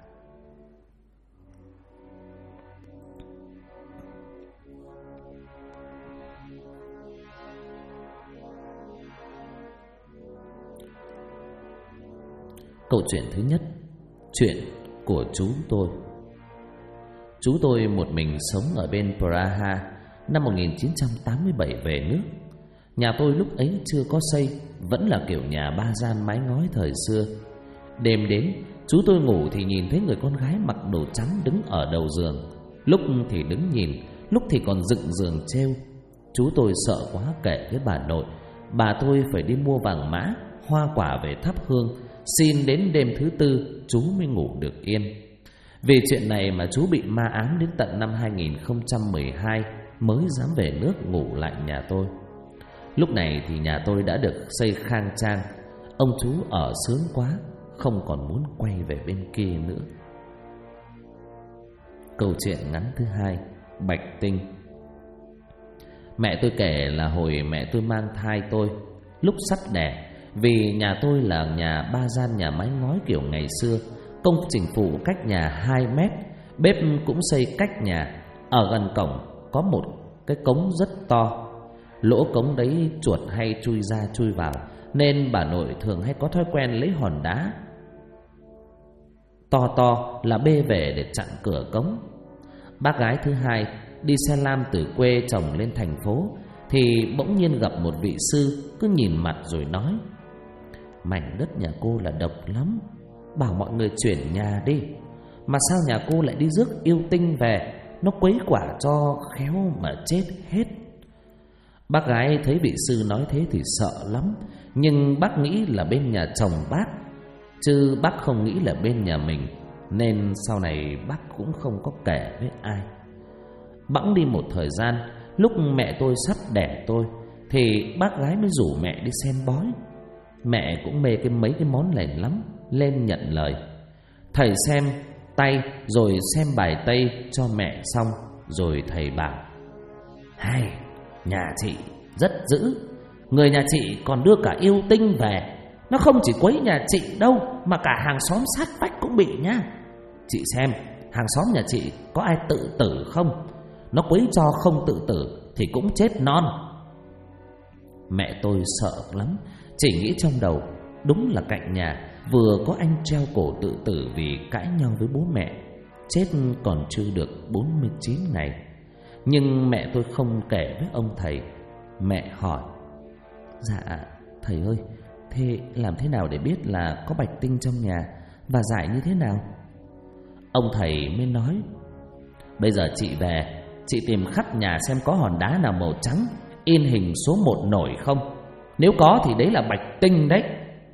Câu chuyện thứ nhất, chuyện của chú tôi. Chú tôi một mình sống ở bên Praha. Năm 1987 về nước. Nhà tôi lúc ấy chưa có xây, vẫn là kiểu nhà ba gian mái ngói thời xưa. Đêm đến, chú tôi ngủ thì nhìn thấy người con gái mặc đồ trắng đứng ở đầu giường. Lúc thì đứng nhìn, lúc thì còn dựng giường treo. Chú tôi sợ quá kể với bà nội. Bà tôi phải đi mua vàng mã, hoa quả về thắp hương, xin đến đêm thứ 4 chú mới ngủ được yên. Vì chuyện này mà chú bị ma ám đến tận năm 2012 mới dám về nước ngủ lại nhà tôi. Lúc này thì nhà tôi đã được xây khang trang. Ông chú ở sướng quá, không còn muốn quay về bên kia nữa. Câu chuyện ngắn thứ 2, Bạch Tinh. Mẹ tôi kể là hồi mẹ tôi mang thai tôi, lúc sắp đẻ, vì nhà tôi là nhà ba gian nhà mái ngói kiểu ngày xưa, công trình phụ cách nhà 2 mét, bếp cũng xây cách nhà. Ở gần cổng có một cái cống rất to, lỗ cống đấy chuột hay chui ra chui vào, nên bà nội thường hay có thói quen lấy hòn đá to là bê về để chặn cửa cống. Bác gái thứ 2 đi xe lam từ quê chồng lên thành phố thì bỗng nhiên gặp một vị sư, cứ nhìn mặt rồi nói: mảnh đất nhà cô là độc lắm, bảo mọi người chuyển nhà đi. Mà sao nhà cô lại đi rước yêu tinh về, nó quấy quả cho khéo mà chết hết. Bác gái thấy vị sư nói thế thì sợ lắm, nhưng bác nghĩ là bên nhà chồng bác, chứ bác không nghĩ là bên nhà mình, nên sau này bác cũng không có kể với ai. Bẵng đi một thời gian, lúc mẹ tôi sắp đẻ tôi thì bác gái mới rủ mẹ đi xem bói. Mẹ cũng mê mấy cái món này lắm, lên nhận lời. Thầy xem tay rồi xem bài tây cho mẹ xong, rồi thầy bảo: "Hay, nhà chị rất dữ. Người nhà chị còn đưa cả yêu tinh về. Nó không chỉ quấy nhà chị đâu, mà cả hàng xóm sát vách cũng bị nha. Chị xem, hàng xóm nhà chị có ai tự tử không? Nó quấy cho không tự tử thì cũng chết non." Mẹ tôi sợ lắm, chỉ nghĩ trong đầu đúng là cạnh nhà vừa có anh treo cổ tự tử vì cãi nhau với bố mẹ, chết còn chưa được 49 ngày. Nhưng mẹ tôi không kể với ông thầy. Mẹ hỏi: "Dạ thầy ơi, thế làm thế nào để biết là có bạch tinh trong nhà, và giải như thế nào?" Ông thầy mới nói: "Bây giờ chị về, chị tìm khắp nhà xem có hòn đá nào màu trắng in hình số 1 nổi không. Nếu có thì đấy là bạch tinh đấy."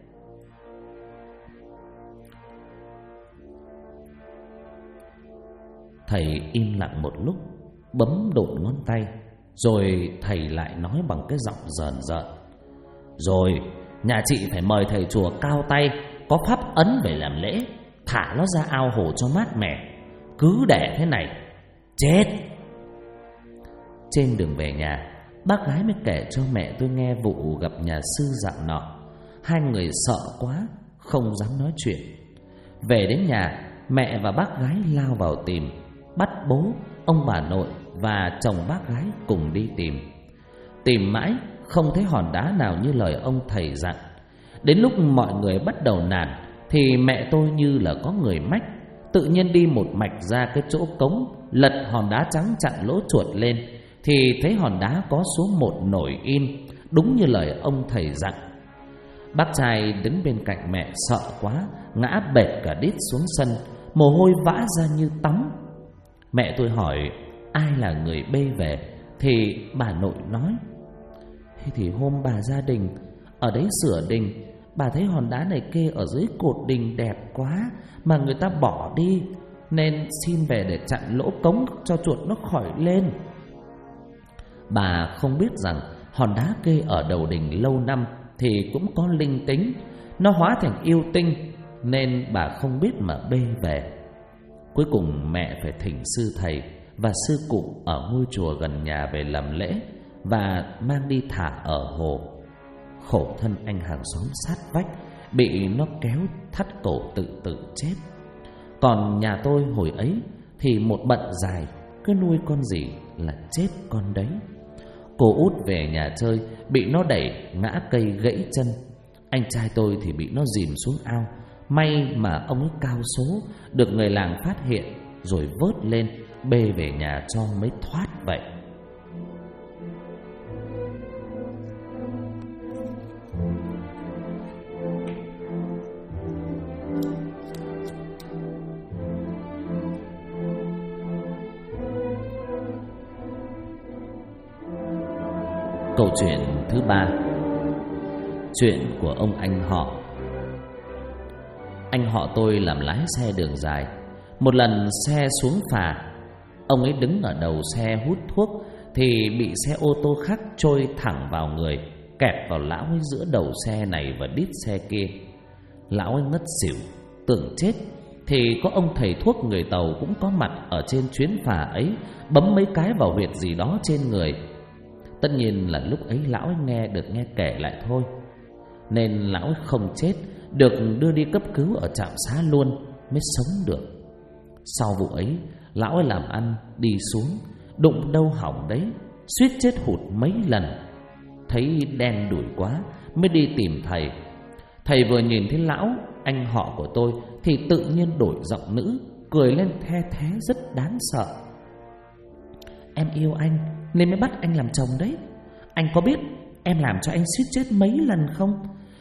Thầy im lặng một lúc, bấm đụng ngón tay, rồi thầy lại nói bằng cái giọng rờn rợn: "Rồi, nhà chị phải mời thầy chùa cao tay, có pháp ấn về làm lễ, thả nó ra ao hồ cho mát mẻ. Cứ để thế này, chết." Trên đường về nhà, bác gái mới kể cho mẹ tôi nghe vụ gặp nhà sư dạo nọ. Hai người sợ quá, không dám nói chuyện. Về đến nhà, mẹ và bác gái lao vào tìm, bắt bố, ông bà nội và chồng bác gái cùng đi tìm. Tìm mãi không thấy hòn đá nào như lời ông thầy dặn. Đến lúc mọi người bắt đầu nản thì mẹ tôi như là có người mách, tự nhiên đi một mạch ra cái chỗ cống, lật hòn đá trắng chặn lỗ chuột lên, thì thấy hòn đá có số 1 nổi in, đúng như lời ông thầy dặn. Bác trai đứng bên cạnh mẹ sợ quá, ngã bệt cả đít xuống sân, mồ hôi vã ra như tắm. Mẹ tôi hỏi ai là người bê về, thì bà nội nói: "Thế thì hôm bà ra đình, ở đấy sửa đình, bà thấy hòn đá này kê ở dưới cột đình đẹp quá mà người ta bỏ đi, nên xin về để chặn lỗ cống cho chuột nó khỏi lên." Bà không biết rằng hòn đá kê ở đầu đình lâu năm thì cũng có linh tính, nó hóa thành yêu tinh, nên bà không biết mà bê về. Cuối cùng mẹ phải thỉnh sư thầy và sư cụ ở ngôi chùa gần nhà về làm lễ và mang đi thả ở hồ. Khổ thân anh hàng xóm sát vách, bị nó kéo thắt cổ tự tử chết. Còn nhà tôi hồi ấy thì một bận dài, cứ nuôi con gì là chết con đấy. Cô út về nhà chơi, bị nó đẩy ngã cây gãy chân. Anh trai tôi thì bị nó dìm xuống ao. May mà ông ấy cao số, được người làng phát hiện, rồi vớt lên bê về nhà cho mới thoát vậy. Câu chuyện thứ 3, chuyện của ông anh họ. Anh họ tôi làm lái xe đường dài. Một lần xe xuống phà, ông ấy đứng ở đầu xe hút thuốc thì bị xe ô tô khác trôi thẳng vào người, kẹp vào lão ấy giữa đầu xe này và đít xe kia. Lão ấy ngất xỉu, tưởng chết. Thì có ông thầy thuốc người Tàu cũng có mặt ở trên chuyến phà ấy, bấm mấy cái vào huyệt gì đó trên người. Tất nhiên là lúc ấy lão ấy nghe kể lại thôi, nên lão ấy không chết, được đưa đi cấp cứu ở trạm xá luôn mới sống được. Sau vụ ấy, lão ấy làm ăn đi xuống, đụng đâu hỏng đấy, suýt chết hụt mấy lần. Thấy đen đủi quá mới đi tìm thầy. Thầy vừa nhìn thấy lão anh họ của tôi thì tự nhiên đổi giọng nữ, cười lên the thé rất đáng sợ. "Em yêu anh nên mới bắt anh làm chồng đấy. Anh có biết em làm cho anh suýt chết mấy lần không?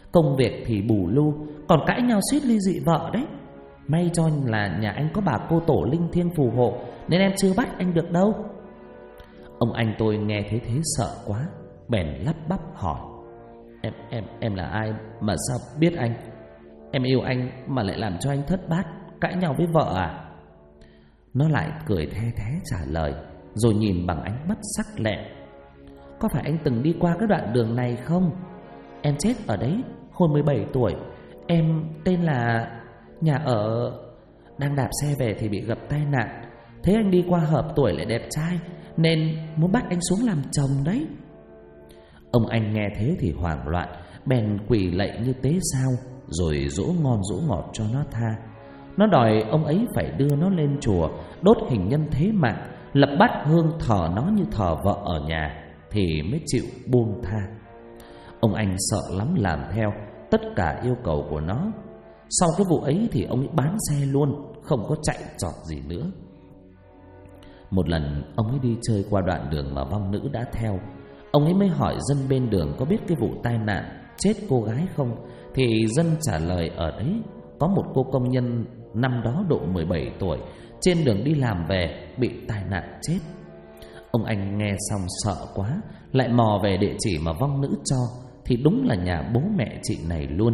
Công việc thì bù lu, còn cãi nhau suýt ly dị vợ đấy. May cho là nhà anh có bà cô tổ linh thiêng phù hộ, nên em chưa bắt anh được đâu. Ông anh tôi nghe thấy thế sợ quá, bèn lắp bắp hỏi: Em là ai mà sao biết anh? Em yêu anh mà lại làm cho anh thất bát, cãi nhau với vợ à? Nó lại cười the thé trả lời, rồi nhìn bằng ánh mắt sắc lẹm: Có phải anh từng đi qua cái đoạn đường này không? Em chết ở đấy hồi 17 tuổi. Em tên là... Nhà ở... Đang đạp xe về thì bị gặp tai nạn. Thấy anh đi qua hợp tuổi lại đẹp trai, nên muốn bắt anh xuống làm chồng đấy. Ông anh nghe thế thì hoảng loạn, bèn quỳ lạy như tế sao, rồi dỗ ngon dỗ ngọt cho nó tha. Nó đòi ông ấy phải đưa nó lên chùa, đốt hình nhân thế mạng, lập bát hương thờ nó như thờ vợ ở nhà, thì mới chịu buông tha. Ông anh sợ lắm làm theo tất cả yêu cầu của nó. Sau cái vụ ấy thì ông ấy bán xe luôn, không có chạy trọt gì nữa. Một lần ông ấy đi chơi qua đoạn đường mà vong nữ đã theo. Ông ấy mới hỏi dân bên đường có biết cái vụ tai nạn chết cô gái không, thì dân trả lời ở đấy có một cô công nhân năm đó độ 17 tuổi, trên đường đi làm về bị tai nạn chết. Ông anh nghe xong sợ quá, lại mò về địa chỉ mà vong nữ cho, thì đúng là nhà bố mẹ chị này luôn.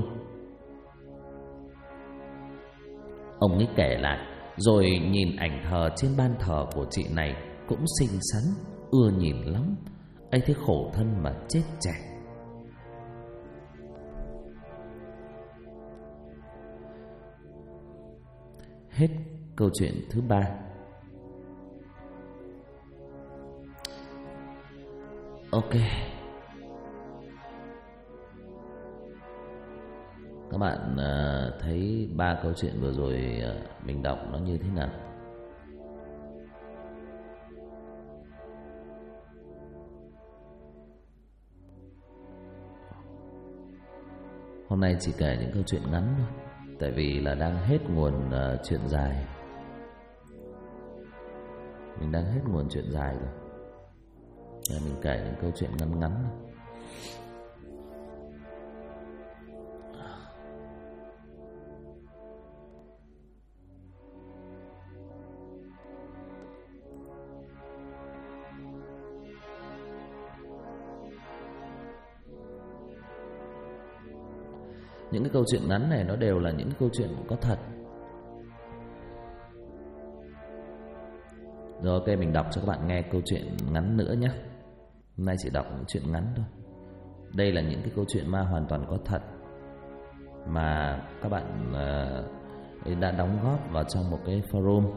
Ông ấy kể lại, rồi nhìn ảnh thờ trên ban thờ của chị này cũng xinh xắn, ưa nhìn lắm. Ấy thế khổ thân mà chết trẻ. Hết câu chuyện thứ 3. Ok, các bạn thấy 3 câu chuyện vừa rồi mình đọc nó như thế nào? Hôm nay chỉ kể những câu chuyện ngắn thôi, tại vì là đang hết nguồn chuyện dài. Mình đang hết nguồn chuyện dài rồi, nên mình kể những câu chuyện ngắn ngắn thôi. Những cái câu chuyện ngắn này nó đều là những câu chuyện có thật. Rồi ok, mình đọc cho các bạn nghe câu chuyện ngắn nữa nhé. Hôm nay chỉ đọc những chuyện ngắn thôi. Đây là những cái câu chuyện ma hoàn toàn có thật, mà các bạn đã đóng góp vào trong một cái forum.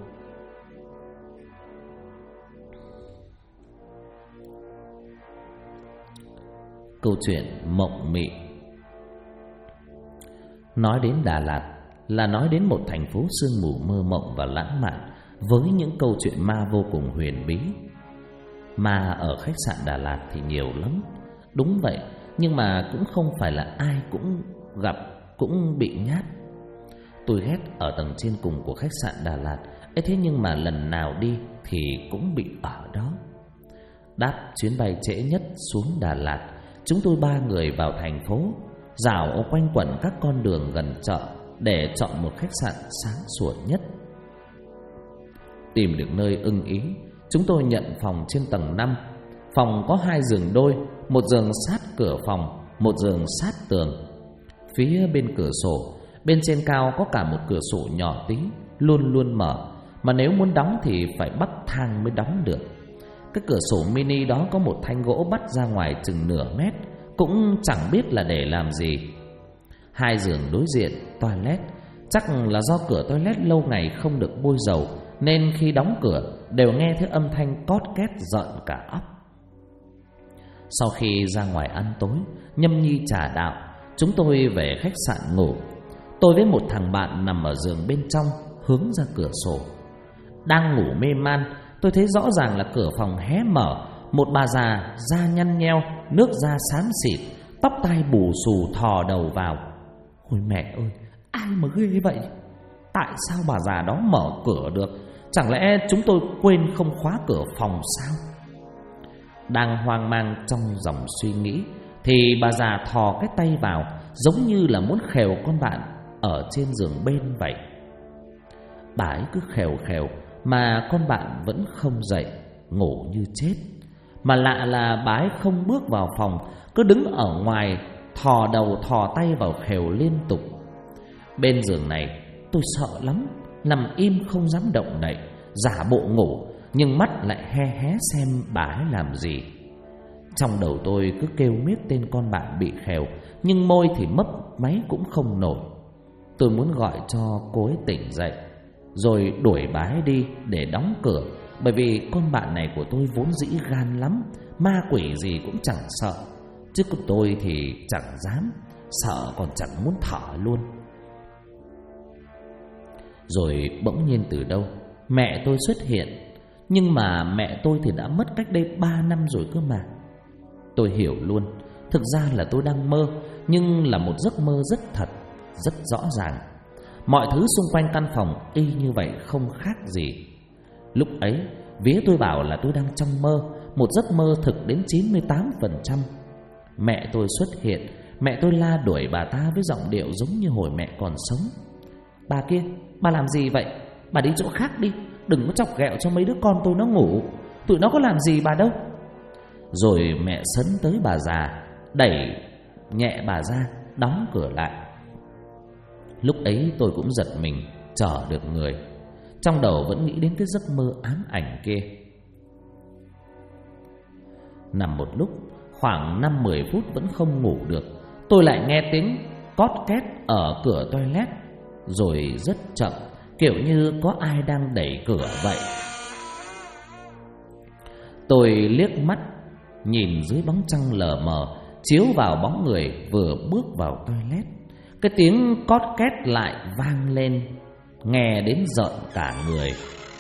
Câu chuyện mộng mị. Nói đến Đà Lạt là nói đến một thành phố sương mù mơ mộng và lãng mạn, với những câu chuyện ma vô cùng huyền bí. Ma ở khách sạn Đà Lạt thì nhiều lắm, đúng vậy, nhưng mà cũng không phải là ai cũng gặp, cũng bị nhát. Tôi ghét ở tầng trên cùng của khách sạn Đà Lạt ấy, thế nhưng mà lần nào đi thì cũng bị ở đó. Đáp chuyến bay trễ nhất xuống Đà Lạt, chúng tôi 3 người vào thành phố, dạo quanh quẩn các con đường gần chợ để chọn một khách sạn sáng sủa nhất. Tìm được nơi ưng ý, chúng tôi nhận phòng trên tầng 5. Phòng có 2 giường đôi, một giường sát cửa phòng, một giường sát tường. Phía bên cửa sổ, bên trên cao có cả một cửa sổ nhỏ tí, luôn luôn mở, mà nếu muốn đóng thì phải bắt thang mới đóng được. Cái cửa sổ mini đó có một thanh gỗ bắt ra ngoài chừng nửa mét, cũng chẳng biết là để làm gì. 2 giường đối diện toilet, chắc là do cửa toilet lâu ngày không được bôi dầu, nên khi đóng cửa đều nghe thấy âm thanh cót két rợn cả óc. Sau khi ra ngoài ăn tối, nhâm nhi trà đạo, chúng tôi về khách sạn ngủ. Tôi với một thằng bạn nằm ở giường bên trong, hướng ra cửa sổ. Đang ngủ mê man, tôi thấy rõ ràng là cửa phòng hé mở. Một bà già da nhăn nheo, nước da xám xịt, tóc tai bù xù thò đầu vào. Ôi mẹ ơi, ai mà ghê vậy? Tại sao bà già đó mở cửa được? Chẳng lẽ chúng tôi quên không khóa cửa phòng sao? Đang hoang mang trong dòng suy nghĩ thì bà già thò cái tay vào, giống như là muốn khều con bạn ở trên giường bên vậy. Bà ấy cứ khều khều mà con bạn vẫn không dậy, ngủ như chết. Mà lạ là bà ấy không bước vào phòng, cứ đứng ở ngoài, thò đầu thò tay vào khều liên tục. Bên giường này tôi sợ lắm, nằm im không dám động đậy, giả bộ ngủ nhưng mắt lại hé hé xem bà ấy làm gì. Trong đầu tôi cứ kêu miết tên con bạn bị khều, nhưng môi thì mấp máy cũng không nổi. Tôi muốn gọi cho cô ấy tỉnh dậy, rồi đuổi bà ấy đi để đóng cửa, bởi vì con bạn này của tôi vốn dĩ gan lắm, ma quỷ gì cũng chẳng sợ, chứ còn tôi thì chẳng dám, sợ còn chẳng muốn thở luôn. Rồi bỗng nhiên từ đâu mẹ tôi xuất hiện. Nhưng mà mẹ tôi thì đã mất cách đây 3 năm rồi cơ mà. Tôi hiểu luôn, thực ra là tôi đang mơ, nhưng là một giấc mơ rất thật, rất rõ ràng. Mọi thứ xung quanh căn phòng y như vậy, không khác gì. Lúc ấy vía tôi bảo là tôi đang trong mơ, một giấc mơ thực đến 98%. Mẹ tôi xuất hiện, mẹ tôi la đuổi bà ta với giọng điệu giống như hồi mẹ còn sống. Bà kia, bà làm gì vậy? Bà đi chỗ khác đi, đừng có chọc ghẹo cho mấy đứa con tôi nó ngủ, tụi nó có làm gì bà đâu. Rồi mẹ sấn tới bà già, đẩy nhẹ bà ra, đóng cửa lại. Lúc ấy tôi cũng giật mình, chờ được người, trong đầu vẫn nghĩ đến cái giấc mơ ám ảnh kia. Nằm một lúc, khoảng 5-10 phút vẫn không ngủ được, tôi lại nghe tiếng cót két ở cửa toilet, rồi rất chậm, kiểu như có ai đang đẩy cửa vậy. Tôi liếc mắt nhìn dưới bóng trăng lờ mờ chiếu vào bóng người vừa bước vào toilet. Cái tiếng cót két lại vang lên, nghe đến rợn cả người.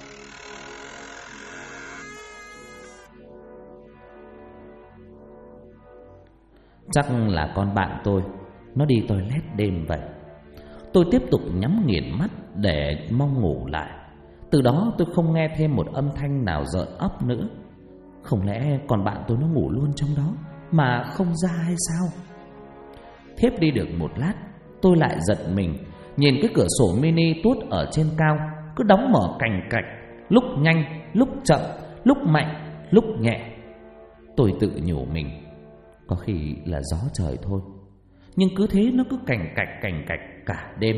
Chắc là con bạn tôi, nó đi toilet đêm vậy. Tôi tiếp tục nhắm nghiền mắt để mong ngủ lại. Từ đó tôi không nghe thêm một âm thanh nào rợn óc nữa. Không lẽ còn bạn tôi nó ngủ luôn trong đó mà không ra hay sao? Thiếp đi được một lát, tôi lại giật mình, nhìn cái cửa sổ mini tuốt ở trên cao cứ đóng mở cành cạch, lúc nhanh, lúc chậm, lúc mạnh, lúc nhẹ. Tôi tự nhủ mình, có khi là gió trời thôi, nhưng cứ thế nó cứ cành cạch cả đêm.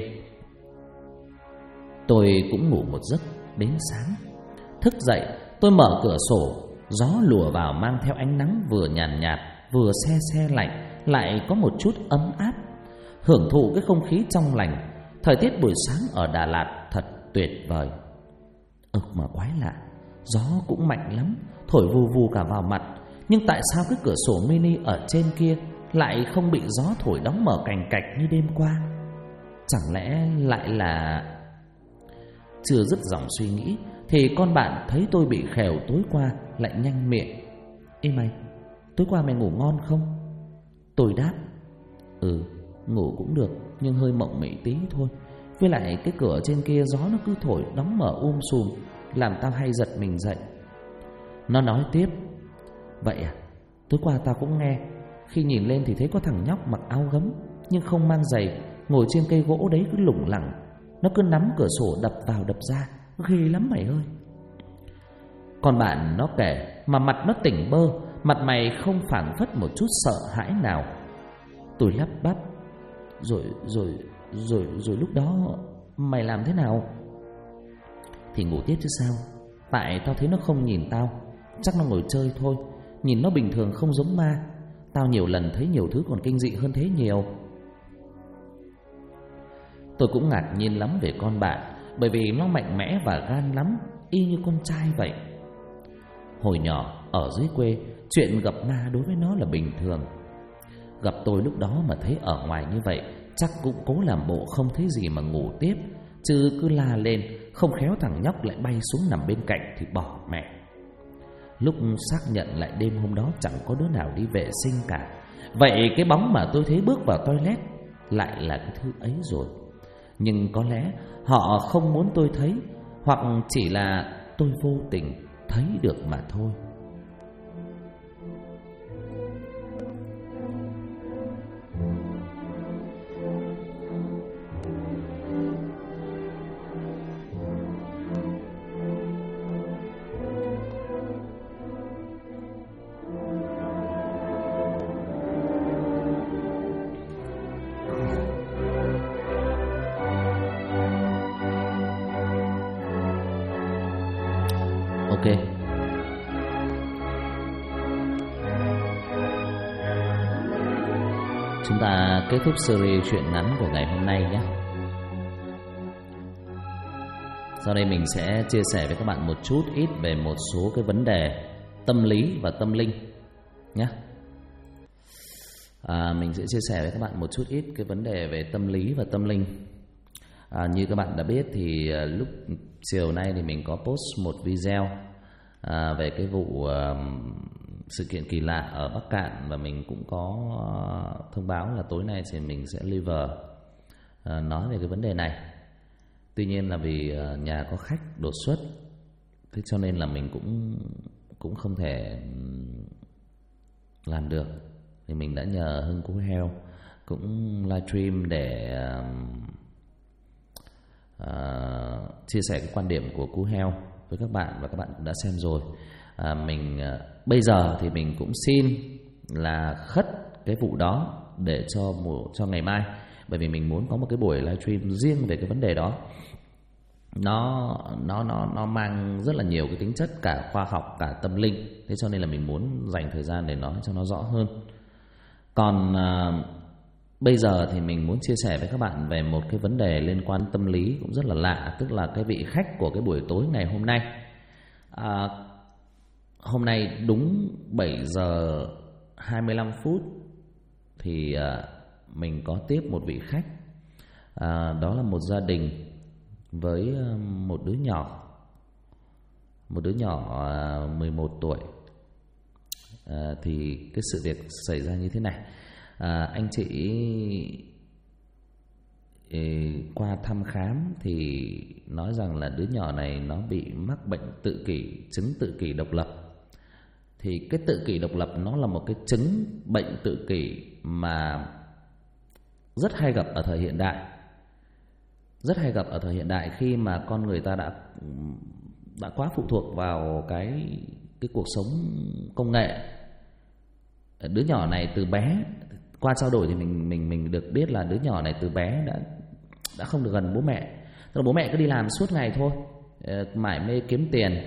Tôi cũng ngủ một giấc đến sáng. Thức dậy, tôi mở cửa sổ, gió lùa vào mang theo ánh nắng vừa nhàn nhạt, vừa se se lạnh, lại có một chút ấm áp. Hưởng thụ cái không khí trong lành. Thời tiết buổi sáng ở Đà Lạt thật tuyệt vời. Mà quái lạ, gió cũng mạnh lắm, thổi vù vù cả vào mặt. Nhưng tại sao cái cửa sổ mini ở trên kia lại không bị gió thổi đóng mở cành cạch như đêm qua? Chẳng lẽ lại là... Chưa dứt dòng suy nghĩ thì con bạn thấy tôi bị khèo tối qua lại nhanh miệng. Ê mày, tối qua mày ngủ ngon không? Tôi đáp, ngủ cũng được, nhưng hơi mộng mị tí thôi. Với lại cái cửa trên kia gió nó cứ thổi đóng mở sùm, làm tao hay giật mình dậy. Nó nói tiếp, vậy à, tối qua tao cũng nghe. Khi nhìn lên thì thấy có thằng nhóc mặc áo gấm nhưng không mang giày, ngồi trên cây gỗ đấy cứ lủng lẳng. Nó cứ nắm cửa sổ đập vào đập ra, ghê lắm mày ơi. Còn bạn nó kể mà mặt nó tỉnh bơ, mặt mày không phảng phất một chút sợ hãi nào. Tôi lắp bắp, rồi lúc đó mày làm thế nào? Thì ngủ tiếp chứ sao. Tại tao thấy nó không nhìn tao, chắc nó ngồi chơi thôi. Nhìn nó bình thường không giống ma. Tao nhiều lần thấy nhiều thứ còn kinh dị hơn thế nhiều. Tôi cũng ngạc nhiên lắm về con bạn, bởi vì nó mạnh mẽ và gan lắm, y như con trai vậy. Hồi nhỏ ở dưới quê, chuyện gặp ma đối với nó là bình thường. Gặp tôi lúc đó mà thấy ở ngoài như vậy, chắc cũng cố làm bộ không thấy gì mà ngủ tiếp, chứ cứ la lên, không khéo thằng nhóc lại bay xuống nằm bên cạnh thì bỏ mẹ. Lúc xác nhận lại đêm hôm đó chẳng có đứa nào đi vệ sinh cả. Vậy cái bóng mà tôi thấy bước vào toilet lại là cái thứ ấy rồi. Nhưng có lẽ họ không muốn tôi thấy, hoặc chỉ là tôi vô tình thấy được mà thôi. Ok. Chúng ta kết thúc series truyện ngắn của ngày hôm nay nhé. Sau đây mình sẽ chia sẻ với các bạn một chút ít về một số cái vấn đề tâm lý và tâm linh nhé. Mình sẽ chia sẻ với các bạn một chút ít cái vấn đề về tâm lý và tâm linh. Như các bạn đã biết thì lúc chiều nay thì mình có post một video về cái vụ sự kiện kỳ lạ ở Bắc Cạn, và mình cũng có thông báo là tối nay thì mình sẽ live nói về cái vấn đề này. Tuy nhiên là vì nhà có khách đột xuất, thế cho nên là mình cũng không thể làm được. Thì mình đã nhờ Hưng Cú Heo cũng livestream để chia sẻ cái quan điểm của Cú Heo với các bạn, và các bạn cũng đã xem rồi. Bây giờ thì mình cũng xin là khất cái vụ đó để cho ngày mai, bởi vì mình muốn có một cái buổi livestream riêng về cái vấn đề đó. Nó mang rất là nhiều cái tính chất cả khoa học cả tâm linh, thế cho nên là mình muốn dành thời gian để nói cho nó rõ hơn. Còn bây giờ thì mình muốn chia sẻ với các bạn về một cái vấn đề liên quan tâm lý cũng rất là lạ, tức là cái vị khách của cái buổi tối ngày hôm nay. Hôm nay đúng 7 giờ 25 phút thì mình có tiếp một vị khách. Đó là một gia đình với một đứa nhỏ 11 tuổi. Thì cái sự việc xảy ra như thế này. Anh chị qua thăm khám thì nói rằng là đứa nhỏ này nó bị mắc bệnh tự kỷ, chứng tự kỷ độc lập. Thì cái tự kỷ độc lập nó là một cái chứng bệnh tự kỷ mà rất hay gặp ở thời hiện đại. Rất hay gặp ở thời hiện đại khi mà con người ta đã quá phụ thuộc vào cái cuộc sống công nghệ. Đứa nhỏ này từ bé, qua trao đổi thì mình được biết là đứa nhỏ này từ bé đã không được gần bố mẹ. Tức là bố mẹ cứ đi làm suốt ngày thôi, mải mê kiếm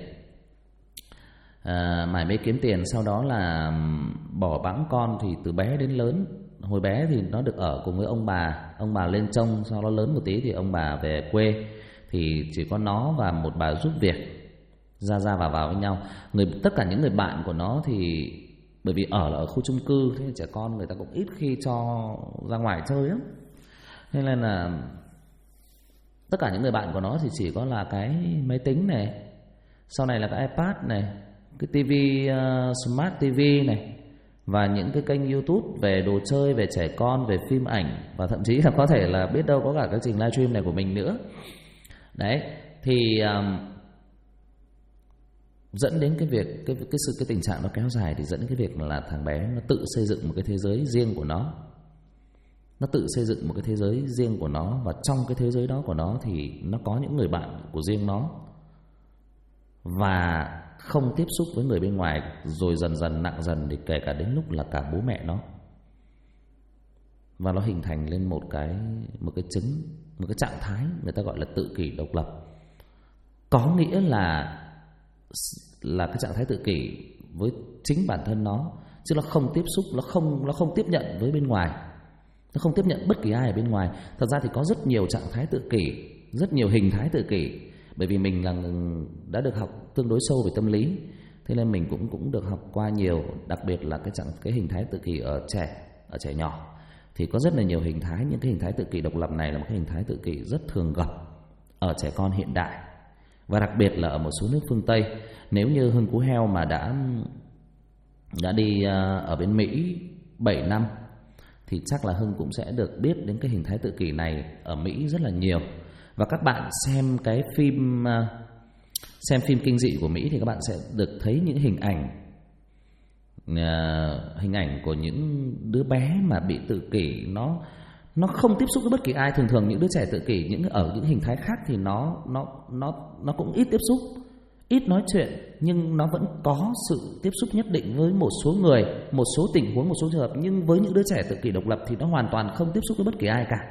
tiền, sau đó là bỏ bẵng con. Thì từ bé đến lớn, hồi bé thì nó được ở cùng với ông bà lên trông, sau đó lớn một tí thì ông bà về quê, thì chỉ có nó và một bà giúp việc ra vào với nhau. Tất cả những người bạn của nó thì bởi vì ở khu chung cư, thế trẻ con người ta cũng ít khi cho ra ngoài chơi lắm, nên là tất cả những người bạn của nó thì chỉ có là cái máy tính này, sau này là cái iPad này, cái tivi Smart TV này, và những cái kênh YouTube về đồ chơi, về trẻ con, về phim ảnh, và thậm chí là có thể là biết đâu có cả cái trình livestream này của mình nữa. Đấy, thì dẫn đến cái việc cái tình trạng nó kéo dài, thì dẫn đến cái việc là thằng bé nó tự xây dựng một cái thế giới riêng của nó. Nó tự xây dựng một cái thế giới riêng của nó, và trong cái thế giới đó của nó thì nó có những người bạn của riêng nó, và không tiếp xúc với người bên ngoài. Rồi dần dần nặng dần thì kể cả đến lúc là cả bố mẹ nó. Và nó hình thành lên một cái trạng thái người ta gọi là tự kỷ độc lập. Có nghĩa là cái trạng thái tự kỷ với chính bản thân nó, chứ nó không tiếp xúc, nó không tiếp nhận với bên ngoài, nó không tiếp nhận bất kỳ ai ở bên ngoài. Thật ra thì có rất nhiều trạng thái tự kỷ, rất nhiều hình thái tự kỷ. Bởi vì mình đã được học tương đối sâu về tâm lý, thế nên mình cũng được học qua nhiều, đặc biệt là cái hình thái tự kỷ ở trẻ nhỏ. Thì có rất là nhiều hình thái. Những cái hình thái tự kỷ độc lập này là một cái hình thái tự kỷ rất thường gặp ở trẻ con hiện đại, và đặc biệt là ở một số nước phương Tây. Nếu như Hưng Cú Heo mà đã đi ở bên Mỹ 7 năm thì chắc là Hưng cũng sẽ được biết đến cái hình thái tự kỷ này ở Mỹ rất là nhiều. Và các bạn xem phim kinh dị của Mỹ thì các bạn sẽ được thấy những hình ảnh của những đứa bé mà bị tự kỷ, nó không tiếp xúc với bất kỳ ai. Thường những đứa trẻ tự kỷ ở những hình thái khác thì nó cũng ít tiếp xúc, ít nói chuyện, nhưng nó vẫn có sự tiếp xúc nhất định với một số người, một số tình huống, một số trường hợp. Nhưng với những đứa trẻ tự kỷ độc lập thì nó hoàn toàn không tiếp xúc với bất kỳ ai cả.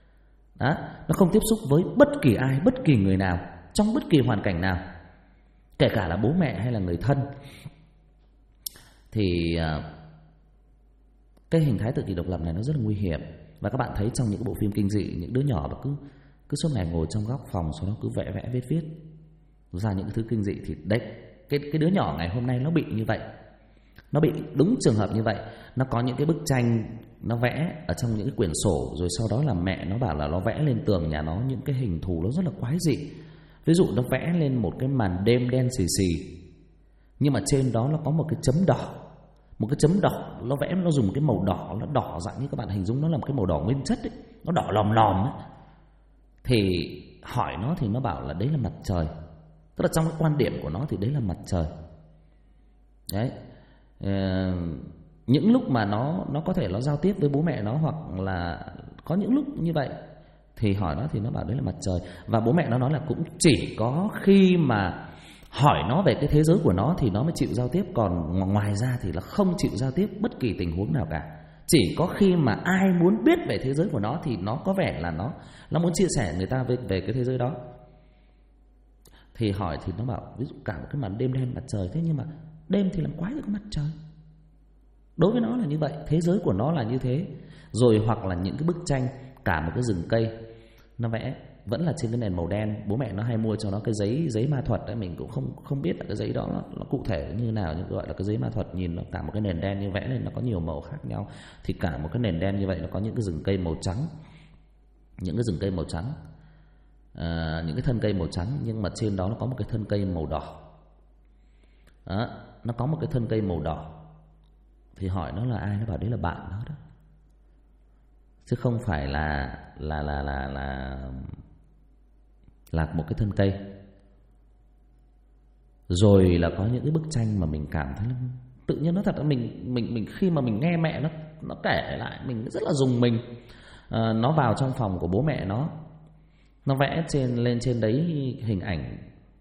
Đó, nó không tiếp xúc với bất kỳ ai, bất kỳ người nào, trong bất kỳ hoàn cảnh nào. kể cả là bố mẹ hay là người thân. Thì cái hình thái tự kỷ độc lập này nó rất là nguy hiểm. Và các bạn thấy trong những cái bộ phim kinh dị, những đứa nhỏ mà cứ suốt ngày ngồi trong góc phòng, sau đó cứ vẽ viết ra những cái thứ kinh dị. Thì đấy, cái đứa nhỏ ngày hôm nay nó bị như vậy, nó bị đúng trường hợp như vậy. Nó có những cái bức tranh nó vẽ ở trong những cái quyển sổ, rồi sau đó là mẹ nó bảo là nó vẽ lên tường nhà nó những cái hình thù nó rất là quái dị. Ví dụ nó vẽ lên một cái màn đêm đen xì xì, nhưng mà trên đó nó có một cái chấm đỏ. Một cái chấm đỏ, nó vẽ, nó dùng cái màu đỏ, nó đỏ dạng như các bạn hình dung nó là một cái màu đỏ nguyên chất ấy, nó đỏ lòm lòm ấy. Thì hỏi nó thì nó bảo là đấy là mặt trời. Tức là trong cái quan điểm của nó thì đấy là mặt trời. Đấy. Những lúc mà nó có thể nó giao tiếp với bố mẹ nó, hoặc là có những lúc như vậy, thì hỏi nó thì nó bảo đấy là mặt trời. Và bố mẹ nó nói là cũng chỉ có khi mà hỏi nó về cái thế giới của nó thì nó mới chịu giao tiếp, còn ngoài ra thì là không chịu giao tiếp bất kỳ tình huống nào cả. Chỉ có khi mà ai muốn biết về thế giới của nó thì nó có vẻ là nó muốn chia sẻ người ta về cái thế giới đó. Thì hỏi thì nó bảo ví dụ cả một cái màn đêm đen mặt trời, thế nhưng mà đêm thì làm quái được có mặt trời. Đối với nó là như vậy, thế giới của nó là như thế. Rồi hoặc là những cái bức tranh cả một cái rừng cây nó vẽ vẫn là trên cái nền màu đen. Bố mẹ nó hay mua cho nó cái giấy ma thuật ấy. Mình cũng không biết là cái giấy đó nó cụ thể như nào, nhưng gọi là cái giấy ma thuật. Nhìn nó cả một cái nền đen như vẽ lên, nó có nhiều màu khác nhau. Thì cả một cái nền đen như vậy nó có những cái rừng cây màu trắng, những cái rừng cây màu trắng, những cái thân cây màu trắng, nhưng mà trên đó nó có một cái thân cây màu đỏ. Đó, nó có một cái thân cây màu đỏ. Thì hỏi nó là ai, nó bảo đấy là bạn nó đó, chứ không phải là một cái thân cây. Rồi là có những cái bức tranh mà mình cảm thấy là tự nhiên nó thật là mình khi mà mình nghe mẹ nó kể lại, mình rất là rùng mình. Nó vào trong phòng của bố mẹ nó vẽ lên trên đấy hình ảnh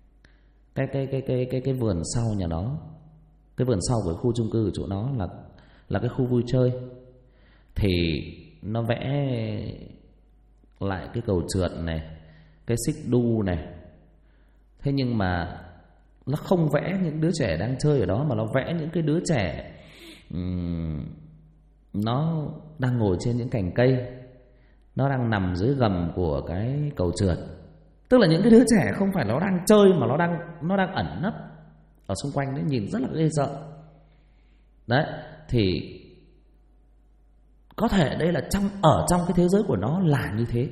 cái vườn sau nhà nó, cái vườn sau của khu chung cư của chỗ nó là cái khu vui chơi. Thì nó vẽ lại cái cầu trượt này, cái xích đu này. Thế nhưng mà nó không vẽ những đứa trẻ đang chơi ở đó, mà nó vẽ những cái đứa trẻ nó đang ngồi trên những cành cây, nó đang nằm dưới gầm của cái cầu trượt. Tức là những cái đứa trẻ không phải nó đang chơi, mà nó đang ẩn nấp ở xung quanh đấy, nhìn rất là ghê sợ. Đấy, thì có thể đây là ở trong cái thế giới của nó là như thế.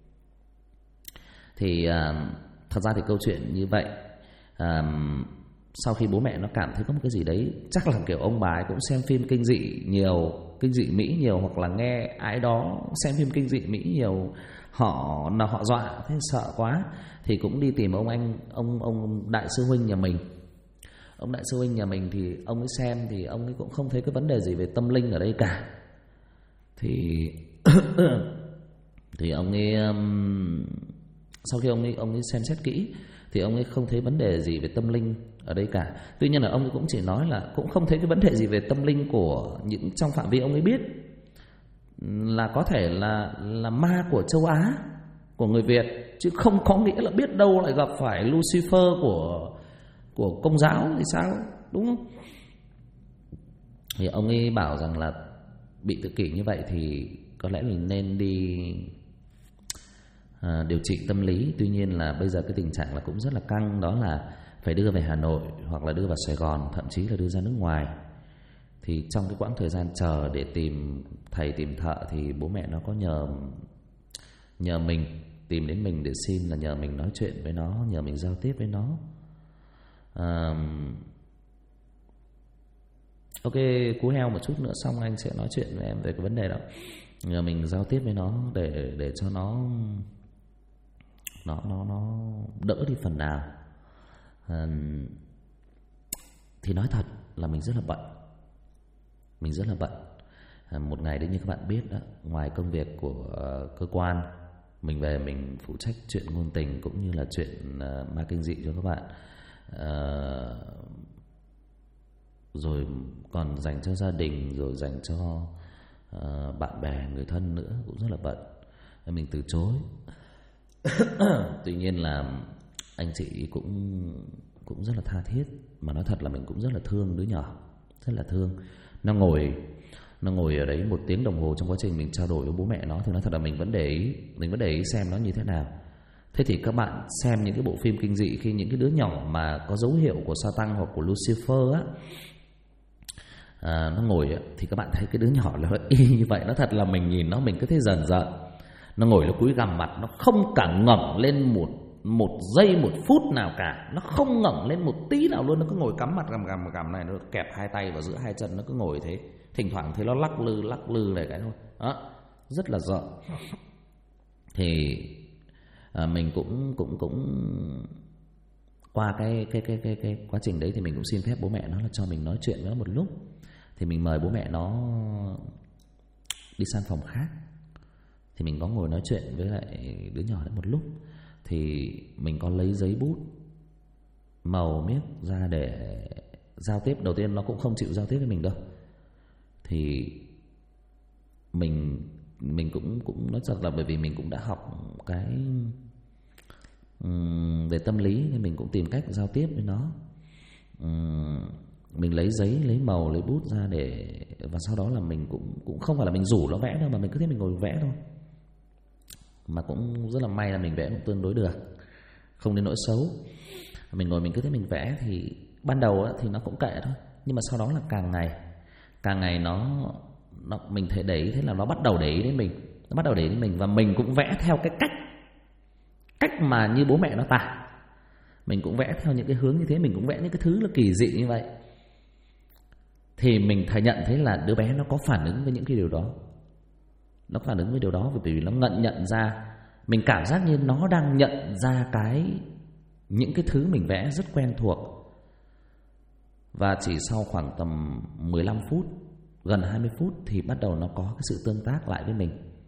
Thì thật ra thì câu chuyện như vậy, sau khi bố mẹ nó cảm thấy có một cái gì đấy, chắc là kiểu ông bà ấy cũng xem phim kinh dị nhiều, kinh dị Mỹ nhiều, hoặc là nghe ai đó xem phim kinh dị Mỹ nhiều, họ dọa thế sợ quá, thì cũng đi tìm ông đại sư huynh nhà mình. Ông đại sư huynh nhà mình thì ông ấy xem thì ông ấy cũng không thấy cái vấn đề gì về tâm linh ở đây cả. Thì ông ấy sau khi ông ấy xem xét kỹ thì ông ấy không thấy vấn đề gì về tâm linh ở đây cả. Tuy nhiên là ông ấy cũng chỉ nói là cũng không thấy cái vấn đề gì về tâm linh của những trong phạm vi ông ấy biết, là có thể là ma của châu Á, của người Việt, chứ không có nghĩa là biết đâu lại gặp phải Lucifer của Công giáo thì sao, đúng không? Thì ông ấy bảo rằng là bị tự kỷ như vậy thì có lẽ là nên đi điều trị tâm lý. Tuy nhiên là bây giờ cái tình trạng là cũng rất là căng, đó là phải đưa về Hà Nội hoặc là đưa vào Sài Gòn, thậm chí là đưa ra nước ngoài. Thì trong cái quãng thời gian chờ để tìm thầy tìm thợ thì bố mẹ nó có nhờ mình, tìm đến mình để xin là nhờ mình nói chuyện với nó, nhờ mình giao tiếp với nó. Ok, cú heo một chút nữa xong anh sẽ nói chuyện với em về cái vấn đề đó. Nhờ mình giao tiếp với nó để cho nó đỡ đi phần nào. Thì nói thật là mình rất là bận. Một ngày đấy như các bạn biết đó, ngoài công việc của cơ quan, mình về mình phụ trách chuyện ngôn tình cũng như là chuyện ma kinh dị cho các bạn, rồi còn dành cho gia đình, rồi dành cho bạn bè, người thân nữa, cũng rất là bận. Mình từ chối. Tuy nhiên là anh chị cũng cũng rất là tha thiết. Mà nói thật là mình cũng rất là thương đứa nhỏ, rất là thương. Nó ngồi ở đấy 1 tiếng đồng hồ trong quá trình mình trao đổi với bố mẹ nó, thì nói thật là mình vẫn để ý xem nó như thế nào. Thế thì các bạn xem những cái bộ phim kinh dị, khi những cái đứa nhỏ mà có dấu hiệu của Satan hoặc của Lucifer á, nó ngồi á, thì các bạn thấy cái đứa nhỏ nó y như vậy. Nó thật là mình nhìn nó mình cứ thấy rờn rợn. Nó ngồi nó cúi gằm mặt, nó không cả ngẩng lên một giây 1 phút nào cả. Nó không ngẩng lên một tí nào luôn. Nó cứ ngồi cắm mặt gằm này, nó kẹp 2 tay vào giữa 2 chân, nó cứ ngồi thế. Thỉnh thoảng thấy nó lắc lư này cái thôi. Đó, rất là rợn. Thì mình cũng qua cái quá trình đấy thì mình cũng xin phép bố mẹ nó là cho mình nói chuyện với nó một lúc. Thì mình mời bố mẹ nó đi sang phòng khác. Thì mình có ngồi nói chuyện với lại đứa nhỏ đấy một lúc. Thì mình có lấy giấy bút màu miếc ra để giao tiếp. Đầu tiên nó cũng không chịu giao tiếp với mình đâu. Thì mình cũng nói thật là bởi vì mình cũng đã học cái về tâm lý nên mình cũng tìm cách giao tiếp với nó. Mình lấy giấy, lấy màu, lấy bút ra để, và sau đó là mình cũng không phải là mình rủ nó vẽ đâu, mà mình cứ thế mình ngồi vẽ thôi. Mà cũng rất là may là mình vẽ cũng tương đối được, không đến nỗi xấu. Mình ngồi mình cứ thế mình vẽ. Thì ban đầu thì nó cũng kệ thôi, nhưng mà sau đó là càng ngày nó mình thấy để ý, thế là nó bắt đầu để ý đến mình. Nó bắt đầu để ý đến mình và mình cũng vẽ theo cái cách mà như bố mẹ nó tả. Mình cũng vẽ theo những cái hướng như thế, mình cũng vẽ những cái thứ là kỳ dị như vậy. Thì mình thấy nhận thấy là đứa bé nó có phản ứng với những cái điều đó. Nó phản ứng với điều đó vì nó nhận ra. Mình cảm giác như nó đang nhận ra những cái thứ mình vẽ rất quen thuộc. Và chỉ sau khoảng tầm 15 phút, gần 20 phút thì bắt đầu nó có cái sự tương tác lại với mình.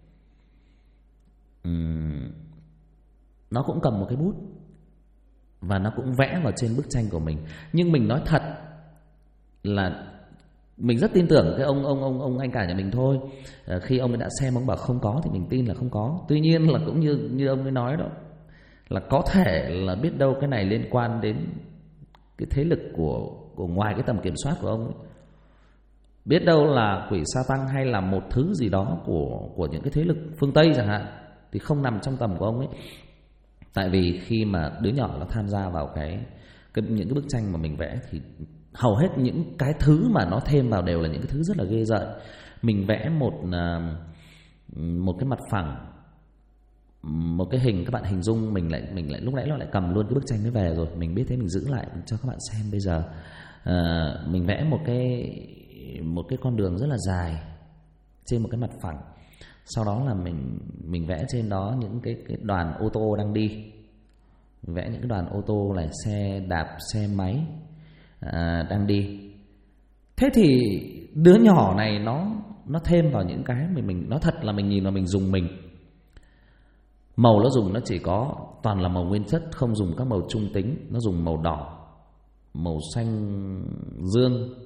Nó cũng cầm một cái bút và nó cũng vẽ vào trên bức tranh của mình. Nhưng mình nói thật là mình rất tin tưởng cái ông anh cả nhà mình thôi. Khi ông ấy đã xem, ông bảo không có thì mình tin là không có. Tuy nhiên là cũng như ông ấy nói đó, là có thể là biết đâu cái này liên quan đến cái thế lực của ngoài cái tầm kiểm soát của ông ấy. Biết đâu là quỷ sa tăng hay là một thứ gì đó của những cái thế lực phương Tây chẳng hạn, thì không nằm trong tầm của ông ấy. Tại vì khi mà đứa nhỏ nó tham gia vào những cái bức tranh mà mình vẽ thì hầu hết những cái thứ mà nó thêm vào đều là những cái thứ rất là ghê rợn. Mình vẽ một cái mặt phẳng, một cái hình, các bạn hình dung mình lại lúc nãy nó lại cầm luôn cái bức tranh mới về rồi. Mình biết thế mình giữ lại cho các bạn xem bây giờ. Mình vẽ một cái con đường rất là dài trên một cái mặt phẳng. Sau đó là mình vẽ trên đó những cái đoàn ô tô đang đi. Mình vẽ những cái đoàn ô tô là xe đạp, xe máy đang đi. Thế thì đứa nhỏ này nó thêm vào những cái mình nói thật là mình nhìn và mình dùng mình. Màu nó dùng nó chỉ có toàn là màu nguyên chất, không dùng các màu trung tính. Nó dùng màu đỏ, màu xanh dương,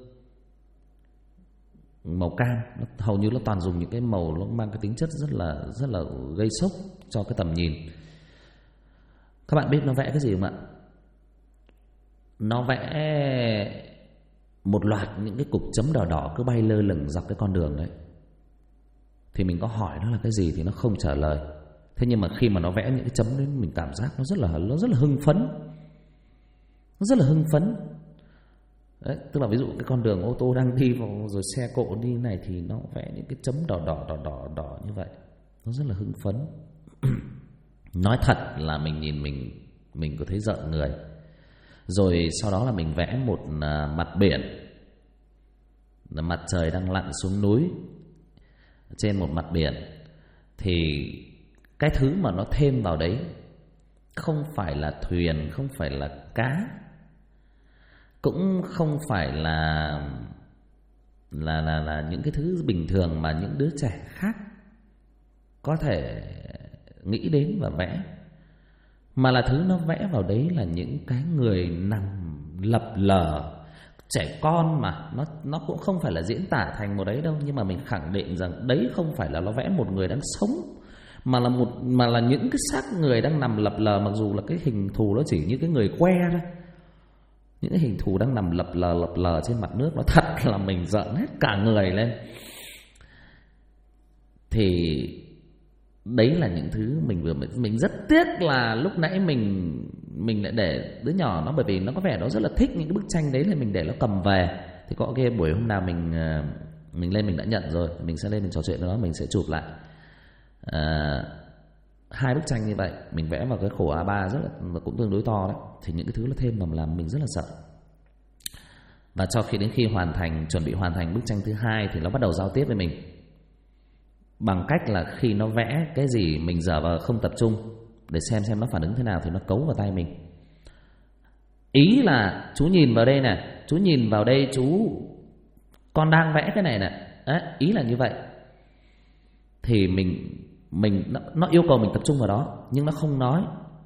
màu cam. Hầu như nó toàn dùng những cái màu nó mang cái tính chất rất là gây sốc cho cái tầm nhìn. Các bạn biết nó vẽ cái gì không ạ? Nó vẽ một loạt những cái cục chấm đỏ đỏ cứ bay lơ lửng dọc cái con đường đấy. Thì mình có hỏi nó là cái gì thì nó không trả lời. Thế nhưng mà khi mà nó vẽ những cái chấm đấy, mình cảm giác nó rất là hưng phấn. Nó rất là hưng phấn. Đấy, tức là ví dụ cái con đường ô tô đang đi vào, rồi xe cộ đi này thì nó vẽ những cái chấm đỏ như vậy. Nó rất là hưng phấn. Nói thật là mình nhìn mình có thấy rợn người. Rồi sau đó là mình vẽ một mặt biển, là mặt trời đang lặn xuống núi trên một mặt biển. Thì cái thứ mà nó thêm vào đấy không phải là thuyền, không phải là cá, cũng không phải là những cái thứ bình thường mà những đứa trẻ khác có thể nghĩ đến và vẽ. Mà là thứ nó vẽ vào đấy là những cái người nằm lập lờ. Trẻ con mà nó cũng không phải là diễn tả thành một đấy đâu. Nhưng mà mình khẳng định rằng đấy không phải là nó vẽ một người đang sống, mà là những cái xác người đang nằm lập lờ. Mặc dù là cái hình thù nó chỉ như cái người que thôi, những cái hình thù đang nằm lập lờ trên mặt nước, nó thật là mình giận hết cả người lên. Thì đấy là những thứ mình rất tiếc là lúc nãy mình lại để đứa nhỏ nó, bởi vì nó có vẻ nó rất là thích những cái bức tranh đấy, là mình để nó cầm về. Thì có cái buổi hôm nào mình lên mình đã nhận rồi, mình sẽ lên mình trò chuyện với nó, mình sẽ chụp lại 2 bức tranh như vậy, mình vẽ vào cái khổ A3 rất là cũng tương đối to đấy. Thì những cái thứ nó thêm mà làm mình rất là sợ. Và cho đến khi chuẩn bị hoàn thành bức tranh thứ 2 thì nó bắt đầu giao tiếp với mình bằng cách là khi nó vẽ cái gì mình dở vào không tập trung để xem nó phản ứng thế nào thì nó cấu vào tay mình. Ý là chú nhìn vào đây này, chú nhìn vào đây, con đang vẽ cái này này. Đấy, ý là như vậy. Thì nó yêu cầu mình tập trung vào đó, nhưng nó không nói.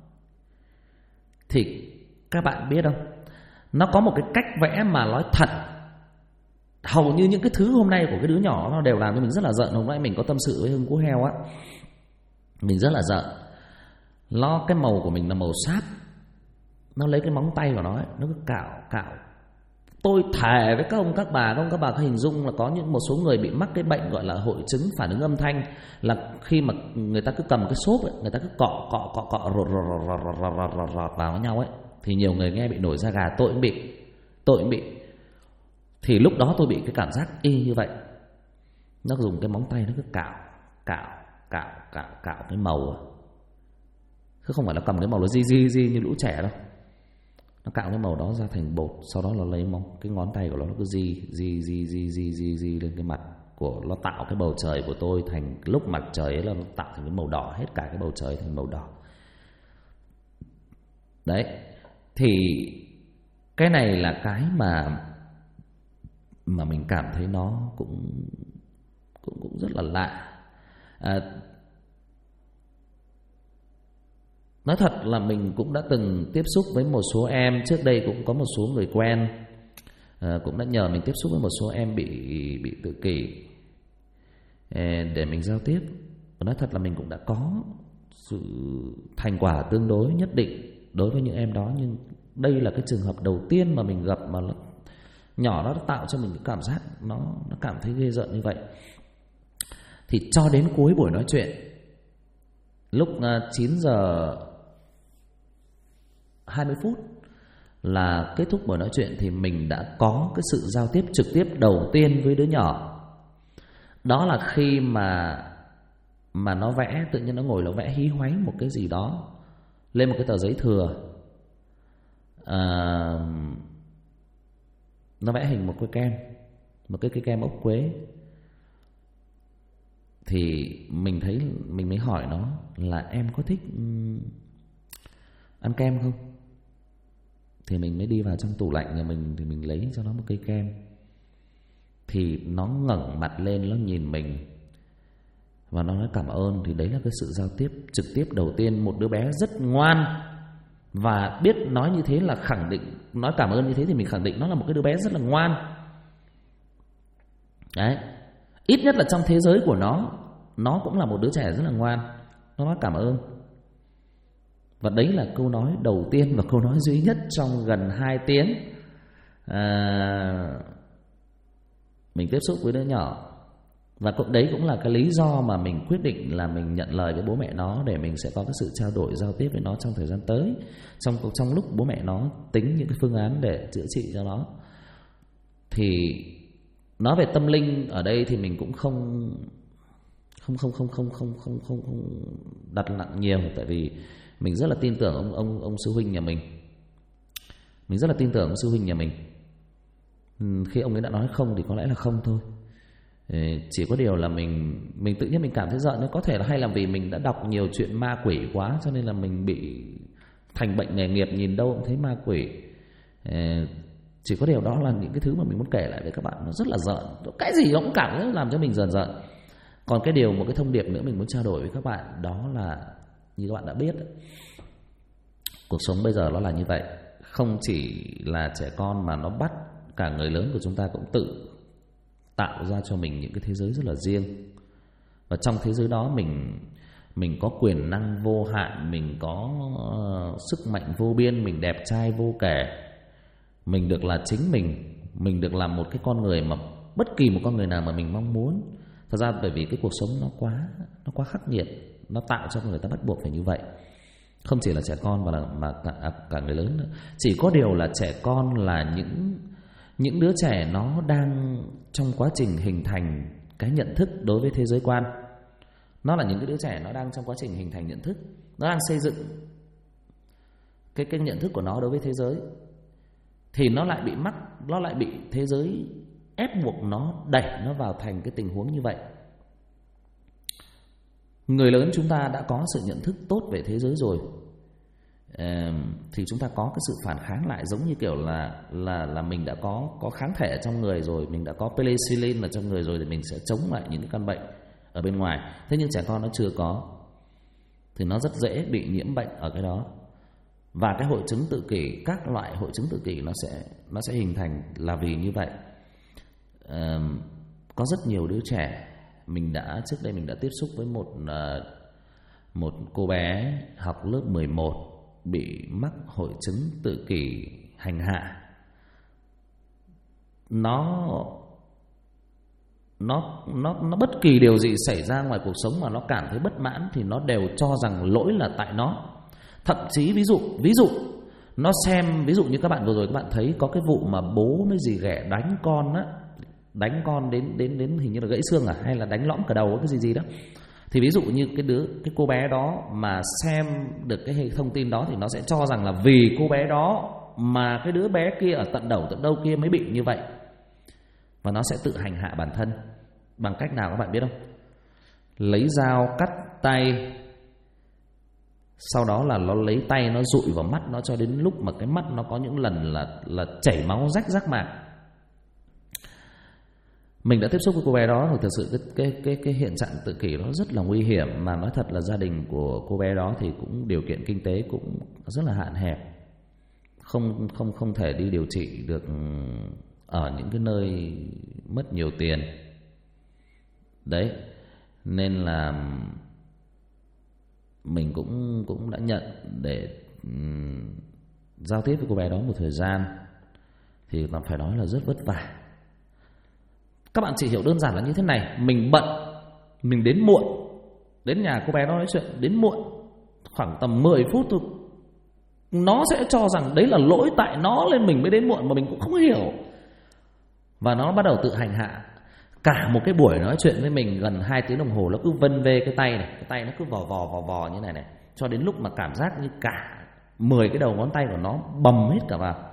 Thì các bạn biết không, nó có một cái cách vẽ mà nói thật, hầu như những cái thứ hôm nay của cái đứa nhỏ nó đều làm cho mình rất là giận. Hôm nay mình có tâm sự với Hưng Cú Heo á, mình rất là giận. Cái màu của mình là màu sáp, nó lấy cái móng tay của nó ấy, nó cứ cạo. Tôi thề với các ông các bà có hình dung là có một số người bị mắc cái bệnh gọi là hội chứng phản ứng âm thanh, là khi mà người ta cứ cầm cái xốp ấy, người ta cứ cọ rọt vào với nhau ấy, thì nhiều người nghe bị nổi da gà. Tôi cũng bị. Thì lúc đó tôi bị cái cảm giác y như vậy. Nó dùng cái móng tay nó cứ cạo cái màu, chứ không phải là cầm cái màu nó di như lũ trẻ đâu. Nó cạo cái màu đó ra thành bột, sau đó là lấy cái ngón tay của nó cứ di lên cái mặt của nó, tạo cái bầu trời của tôi thành, lúc mặt trời ấy là nó tạo thành cái màu đỏ, hết cả cái bầu trời thành màu đỏ. Đấy, thì cái này là cái mà mình cảm thấy nó cũng rất là lạ. Nói thật là mình cũng đã từng tiếp xúc với một số em, trước đây cũng có một số người quen cũng đã nhờ mình tiếp xúc với một số em bị tự kỷ để mình giao tiếp. Và nói thật là mình cũng đã có sự thành quả tương đối nhất định đối với những em đó. Nhưng đây là cái trường hợp đầu tiên mà mình gặp mà nhỏ nó tạo cho mình cái cảm giác nó cảm thấy ghê rợn như vậy. Thì cho đến cuối buổi nói chuyện, lúc 9 giờ 20 phút là kết thúc buổi nói chuyện, thì mình đã có cái sự giao tiếp trực tiếp đầu tiên với đứa nhỏ. Đó là khi mà nó vẽ, tự nhiên nó ngồi nó vẽ hí hoáy một cái gì đó lên một cái tờ giấy thừa. Nó vẽ hình một cái kem ốc quế. Thì mình mới hỏi nó là em có thích ăn kem không? Thì mình mới đi vào trong tủ lạnh nhà mình, thì mình lấy cho nó một cây kem. Thì nó ngẩng mặt lên, nó nhìn mình và nó nói cảm ơn. Thì đấy là cái sự giao tiếp trực tiếp đầu tiên. Một đứa bé rất ngoan và biết nói như thế là khẳng định, nói cảm ơn như thế thì mình khẳng định nó là một cái đứa bé rất là ngoan. Đấy, ít nhất là trong thế giới của nó cũng là một đứa trẻ rất là ngoan. Nó nói cảm ơn. Và đấy là câu nói đầu tiên và câu nói duy nhất trong gần 2 tiếng mình tiếp xúc với đứa nhỏ. Và đấy cũng là cái lý do mà mình quyết định là mình nhận lời với bố mẹ nó, để mình sẽ có cái sự trao đổi giao tiếp với nó trong thời gian tới, trong lúc bố mẹ nó tính những cái phương án để chữa trị cho nó. Thì nói về tâm linh ở đây thì mình cũng không đặt nặng nhiều, tại vì mình rất là tin tưởng ông sư huynh nhà mình. Mình rất là tin tưởng ông sư huynh nhà mình. Khi ông ấy đã nói không thì có lẽ là không thôi. Chỉ có điều là mình tự nhiên mình cảm thấy giận. Có thể là hay là vì mình đã đọc nhiều chuyện ma quỷ quá, cho nên là mình bị thành bệnh nghề nghiệp, nhìn đâu cũng thấy ma quỷ. Chỉ có điều đó là những cái thứ mà mình muốn kể lại với các bạn, nó rất là giận. Cái gì nó cũng cảm thấy làm cho mình giận. Còn một cái thông điệp nữa mình muốn trao đổi với các bạn, đó là như các bạn đã biết, cuộc sống bây giờ nó là như vậy. Không chỉ là trẻ con mà nó bắt cả người lớn của chúng ta cũng tự tạo ra cho mình những cái thế giới rất là riêng. Và trong thế giới đó mình có quyền năng vô hạn, mình có sức mạnh vô biên, mình đẹp trai vô kể, mình được là chính mình được làm một cái con người mà bất kỳ một con người nào mà mình mong muốn. Thật ra bởi vì cái cuộc sống nó quá khắc nghiệt, nó tạo cho người ta bắt buộc phải như vậy. Không chỉ là trẻ con mà cả người lớn nữa. Chỉ có điều là trẻ con là những đứa trẻ nó đang trong quá trình hình thành cái nhận thức đối với thế giới quan. Nó là những cái đứa trẻ nó đang trong quá trình hình thành nhận thức, nó đang xây dựng cái nhận thức của nó đối với thế giới. Thì nó lại bị thế giới ép buộc nó, đẩy nó vào thành cái tình huống như vậy. Người lớn chúng ta đã có sự nhận thức tốt về thế giới rồi, thì chúng ta có cái sự phản kháng lại, giống như kiểu là mình đã có kháng thể trong người rồi, mình đã có penicillin ở trong người rồi, thì mình sẽ chống lại những cái căn bệnh ở bên ngoài. Thế nhưng trẻ con nó chưa có, thì nó rất dễ bị nhiễm bệnh ở cái đó. Và cái hội chứng tự kỷ, các loại hội chứng tự kỷ nó sẽ hình thành là vì như vậy. Có rất nhiều đứa trẻ, trước đây mình đã tiếp xúc với một cô bé học lớp 11 bị mắc hội chứng tự kỷ hành hạ. Nó bất kỳ điều gì xảy ra ngoài cuộc sống mà nó cảm thấy bất mãn thì nó đều cho rằng lỗi là tại nó. Thậm chí ví dụ nó xem, ví dụ như các bạn vừa rồi các bạn thấy có cái vụ mà bố mới gì ghẻ đánh con á, đánh con đến hình như là gãy xương hay là đánh lõm cả đầu cái gì đó. Thì ví dụ như cái cô bé đó mà xem được cái thông tin đó thì nó sẽ cho rằng là vì cô bé đó mà cái đứa bé kia ở tận đâu kia mới bị như vậy. Và nó sẽ tự hành hạ bản thân bằng cách nào các bạn biết không? Lấy dao cắt tay, sau đó là nó lấy tay nó dụi vào mắt nó cho đến lúc mà cái mắt nó có những lần là chảy máu rách rác mạc. Mình đã tiếp xúc với cô bé đó, thì thật sự cái hiện trạng tự kỷ nó rất là nguy hiểm. Mà nói thật là gia đình của cô bé đó thì cũng điều kiện kinh tế cũng rất là hạn hẹp, không thể đi điều trị được ở những cái nơi mất nhiều tiền. Đấy, nên là mình cũng đã nhận để giao tiếp với cô bé đó một thời gian, thì mà phải nói là rất vất vả. Các bạn chỉ hiểu đơn giản là như thế này: mình bận, mình đến muộn, đến nhà cô bé nó nói chuyện đến muộn khoảng tầm 10 phút thôi, nó sẽ cho rằng đấy là lỗi tại nó nên mình mới đến muộn, mà mình cũng không hiểu. Và nó bắt đầu tự hành hạ. Cả một cái buổi nói chuyện với mình gần 2 tiếng đồng hồ, nó cứ vân vê cái tay này, cái tay nó cứ vò như này, cho đến lúc mà cảm giác như cả 10 cái đầu ngón tay của nó bầm hết cả vào.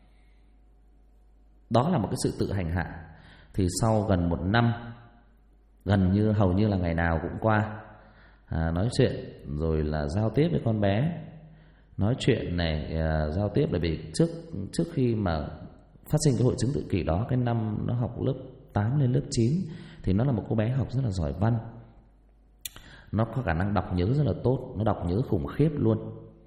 Đó là một cái sự tự hành hạ. Thì sau gần 1 năm, hầu như là ngày nào cũng qua, nói chuyện rồi là giao tiếp với con bé. Nói chuyện này, giao tiếp là vì trước khi mà phát sinh cái hội chứng tự kỷ đó, cái năm nó học lớp 8 lên lớp 9, thì nó là một cô bé học rất là giỏi văn. Nó có khả năng đọc nhớ rất là tốt, nó đọc nhớ khủng khiếp luôn.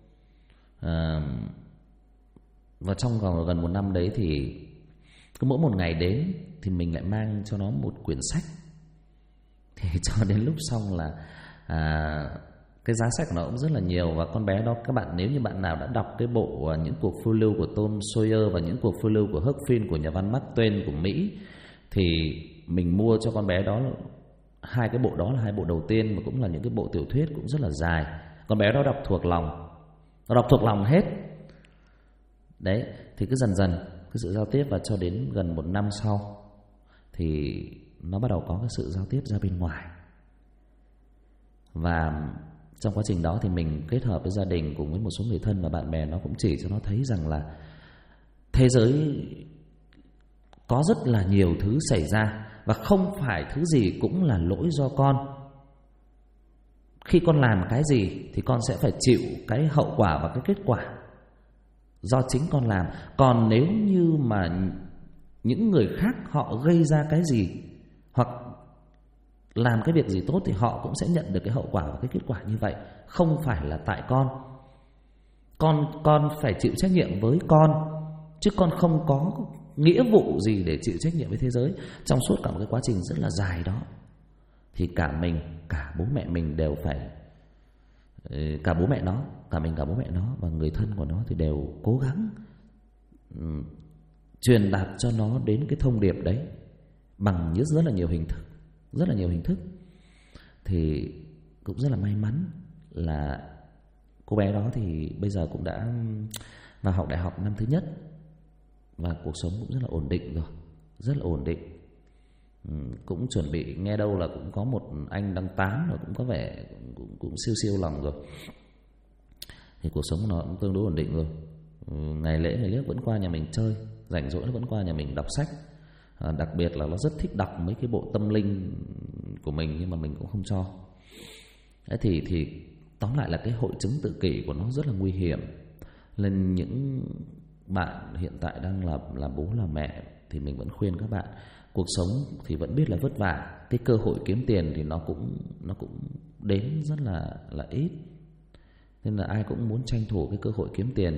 Và trong vòng gần 1 năm đấy thì cứ mỗi một ngày đến thì mình lại mang cho nó một quyển sách. Thì cho đến lúc xong là cái giá sách của nó cũng rất là nhiều. Và con bé đó, các bạn nếu như bạn nào đã đọc cái bộ những cuộc phiêu lưu của Tom Sawyer và những cuộc phiêu lưu của Huck Finn của nhà văn Mark Twain của Mỹ, thì mình mua cho con bé đó 2 cái bộ đó là 2 bộ đầu tiên, mà cũng là những cái bộ tiểu thuyết cũng rất là dài. Con bé đó đọc thuộc lòng, nó đọc thuộc lòng hết. Đấy, thì cứ dần dần cái sự giao tiếp, và cho đến gần 1 năm sau thì nó bắt đầu có cái sự giao tiếp ra bên ngoài. Và trong quá trình đó thì mình kết hợp với gia đình cùng với một số người thân và bạn bè, nó cũng chỉ cho nó thấy rằng là thế giới có rất là nhiều thứ xảy ra, và không phải thứ gì cũng là lỗi do con. Khi con làm cái gì thì con sẽ phải chịu cái hậu quả và cái kết quả do chính con làm. Còn nếu như mà những người khác họ gây ra cái gì hoặc làm cái việc gì tốt thì họ cũng sẽ nhận được cái hậu quả và cái kết quả như vậy. Không phải là tại con. Con phải chịu trách nhiệm với con, chứ con không có nghĩa vụ gì để chịu trách nhiệm với thế giới. Trong suốt cả một cái quá trình rất là dài đó thì cả mình, cả bố mẹ mình đều phải, cả bố mẹ nó và người thân của nó thì đều cố gắng truyền đạt cho nó đến cái thông điệp đấy bằng rất là nhiều hình thức. Thì cũng rất là may mắn là cô bé đó thì bây giờ cũng đã vào học đại học năm thứ nhất và cuộc sống cũng rất là ổn định rồi, rất là ổn định. Cũng chuẩn bị, nghe đâu là cũng có một anh đang tán rồi, cũng có vẻ cũng siêu lòng rồi. Thì cuộc sống nó cũng tương đối ổn định rồi. Ngày lễ ngày liếc vẫn qua nhà mình chơi, rảnh rỗi nó vẫn qua nhà mình đọc sách. Đặc biệt là nó rất thích đọc mấy cái bộ tâm linh của mình, nhưng mà mình cũng không cho. Thế thì tóm lại là cái hội chứng tự kỷ của nó rất là nguy hiểm. Nên những bạn hiện tại đang là bố là mẹ thì mình vẫn khuyên các bạn, cuộc sống thì vẫn biết là vất vả, cái cơ hội kiếm tiền thì nó cũng đến rất là ít. Nên là ai cũng muốn tranh thủ cái cơ hội kiếm tiền,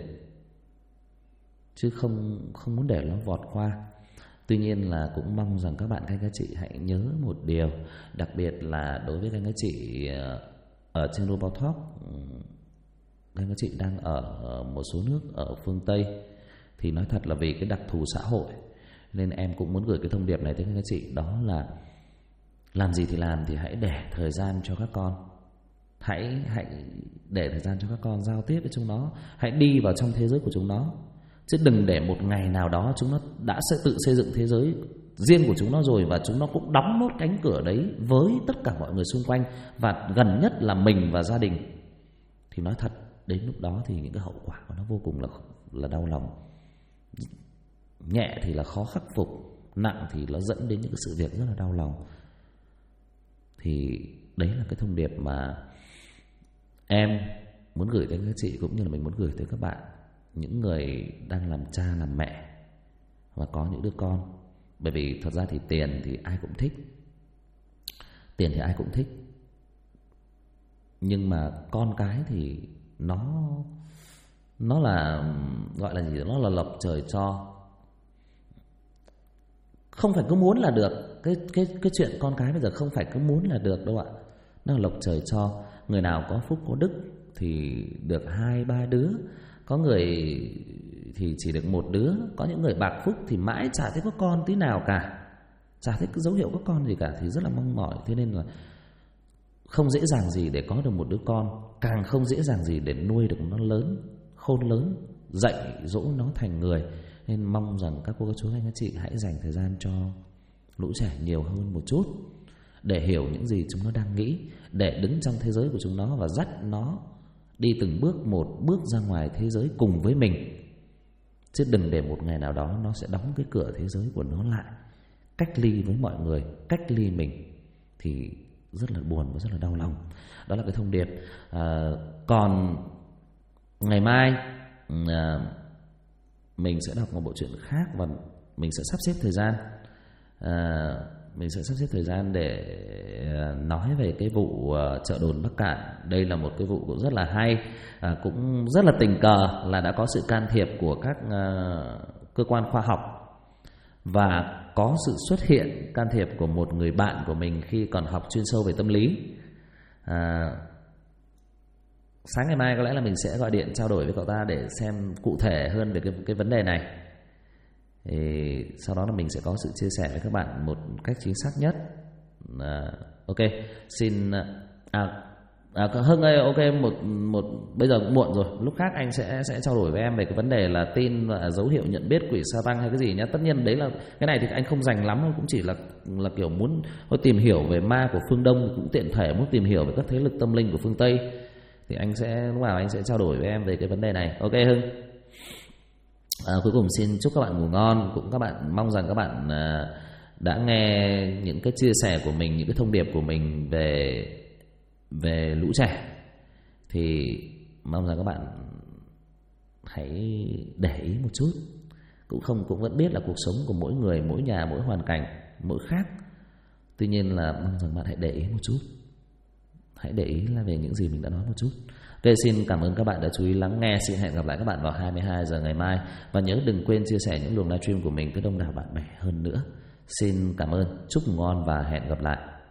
chứ không muốn để nó vọt qua. Tuy nhiên là cũng mong rằng các bạn, các chị hãy nhớ một điều, đặc biệt là đối với các chị ở trên Robot Talk, các chị đang ở một số nước ở phương Tây, thì nói thật là vì cái đặc thù xã hội nên em cũng muốn gửi cái thông điệp này tới các chị, đó là làm gì thì làm, thì hãy để thời gian cho các con. Hãy để thời gian cho các con giao tiếp với chúng nó, hãy đi vào trong thế giới của chúng nó, chứ đừng để một ngày nào đó chúng nó đã sẽ tự xây dựng thế giới riêng của chúng nó rồi, và chúng nó cũng đóng nốt cánh cửa đấy với tất cả mọi người xung quanh, và gần nhất là mình và gia đình. Thì nói thật, đến lúc đó thì những cái hậu quả của nó vô cùng là đau lòng. Nhẹ thì là khó khắc phục, nặng thì nó dẫn đến những cái sự việc rất là đau lòng. Thì đấy là cái thông điệp mà em muốn gửi tới các chị, cũng như là mình muốn gửi tới các bạn, những người đang làm cha làm mẹ và có những đứa con. Bởi vì thật ra thì tiền thì ai cũng thích, tiền thì ai cũng thích, nhưng mà con cái thì nó là gọi là gì, nó là lộc trời cho. Không phải cứ muốn là được. Cái chuyện con cái bây giờ không phải cứ muốn là được đâu ạ. Nó là lộc trời cho. Người nào có phúc có đức thì được 2-3 đứa, có người thì chỉ được 1 đứa, có những người bạc phúc thì mãi chả thấy có con tí nào cả, chả thấy cái dấu hiệu có con gì cả, thì rất là mong mỏi. Thế nên là không dễ dàng gì để có được một đứa con, càng không dễ dàng gì để nuôi được nó lớn, khôn lớn, dạy dỗ nó thành người. Nên mong rằng các cô, các chú, anh, các chị hãy dành thời gian cho lũ trẻ nhiều hơn một chút, để hiểu những gì chúng nó đang nghĩ, để đứng trong thế giới của chúng nó và dắt nó đi từng bước một, bước ra ngoài thế giới cùng với mình. Chứ đừng để một ngày nào đó nó sẽ đóng cái cửa thế giới của nó lại, cách ly với mọi người, cách ly mình, thì rất là buồn và rất là đau lòng. Đó là cái thông điệp. Còn ngày mai mình sẽ đọc một bộ truyện khác, và mình sẽ sắp xếp thời gian để nói về cái vụ chợ đồn Bắc Kạn. Đây là một cái vụ cũng rất là hay, cũng rất là tình cờ là đã có sự can thiệp của các cơ quan khoa học, và có sự xuất hiện can thiệp của một người bạn của mình khi còn học chuyên sâu về tâm lý. Sáng ngày mai có lẽ là mình sẽ gọi điện trao đổi với cậu ta để xem cụ thể hơn về cái vấn đề này. Thì sau đó là mình sẽ có sự chia sẻ với các bạn một cách chính xác nhất. Ok, xin Hưng ơi, ok, một bây giờ cũng muộn rồi, lúc khác anh sẽ trao đổi với em về cái vấn đề là tin và dấu hiệu nhận biết quỷ sa tăng hay cái gì nhá. Tất nhiên đấy là cái này thì anh không dành lắm, cũng chỉ là kiểu muốn tìm hiểu về ma của phương Đông, cũng tiện thể muốn tìm hiểu về các thế lực tâm linh của phương Tây, thì anh sẽ lúc nào anh sẽ trao đổi với em về cái vấn đề này. Ok Hưng. Cuối cùng xin chúc các bạn ngủ ngon. Cũng các bạn mong rằng các bạn đã nghe những cái chia sẻ của mình, những cái thông điệp của mình về lũ trẻ, thì mong rằng các bạn hãy để ý một chút. Cũng vẫn biết là cuộc sống của mỗi người, mỗi nhà, mỗi hoàn cảnh mỗi khác. Tuy nhiên là mong rằng bạn hãy để ý một chút, hãy để ý là về những gì mình đã nói một chút. Ok, xin cảm ơn các bạn đã chú ý lắng nghe. Xin hẹn gặp lại các bạn vào 22 giờ ngày mai. Và nhớ đừng quên chia sẻ những luồng livestream của mình tới đông đảo bạn bè hơn nữa. Xin cảm ơn, chúc ngủ ngon và hẹn gặp lại.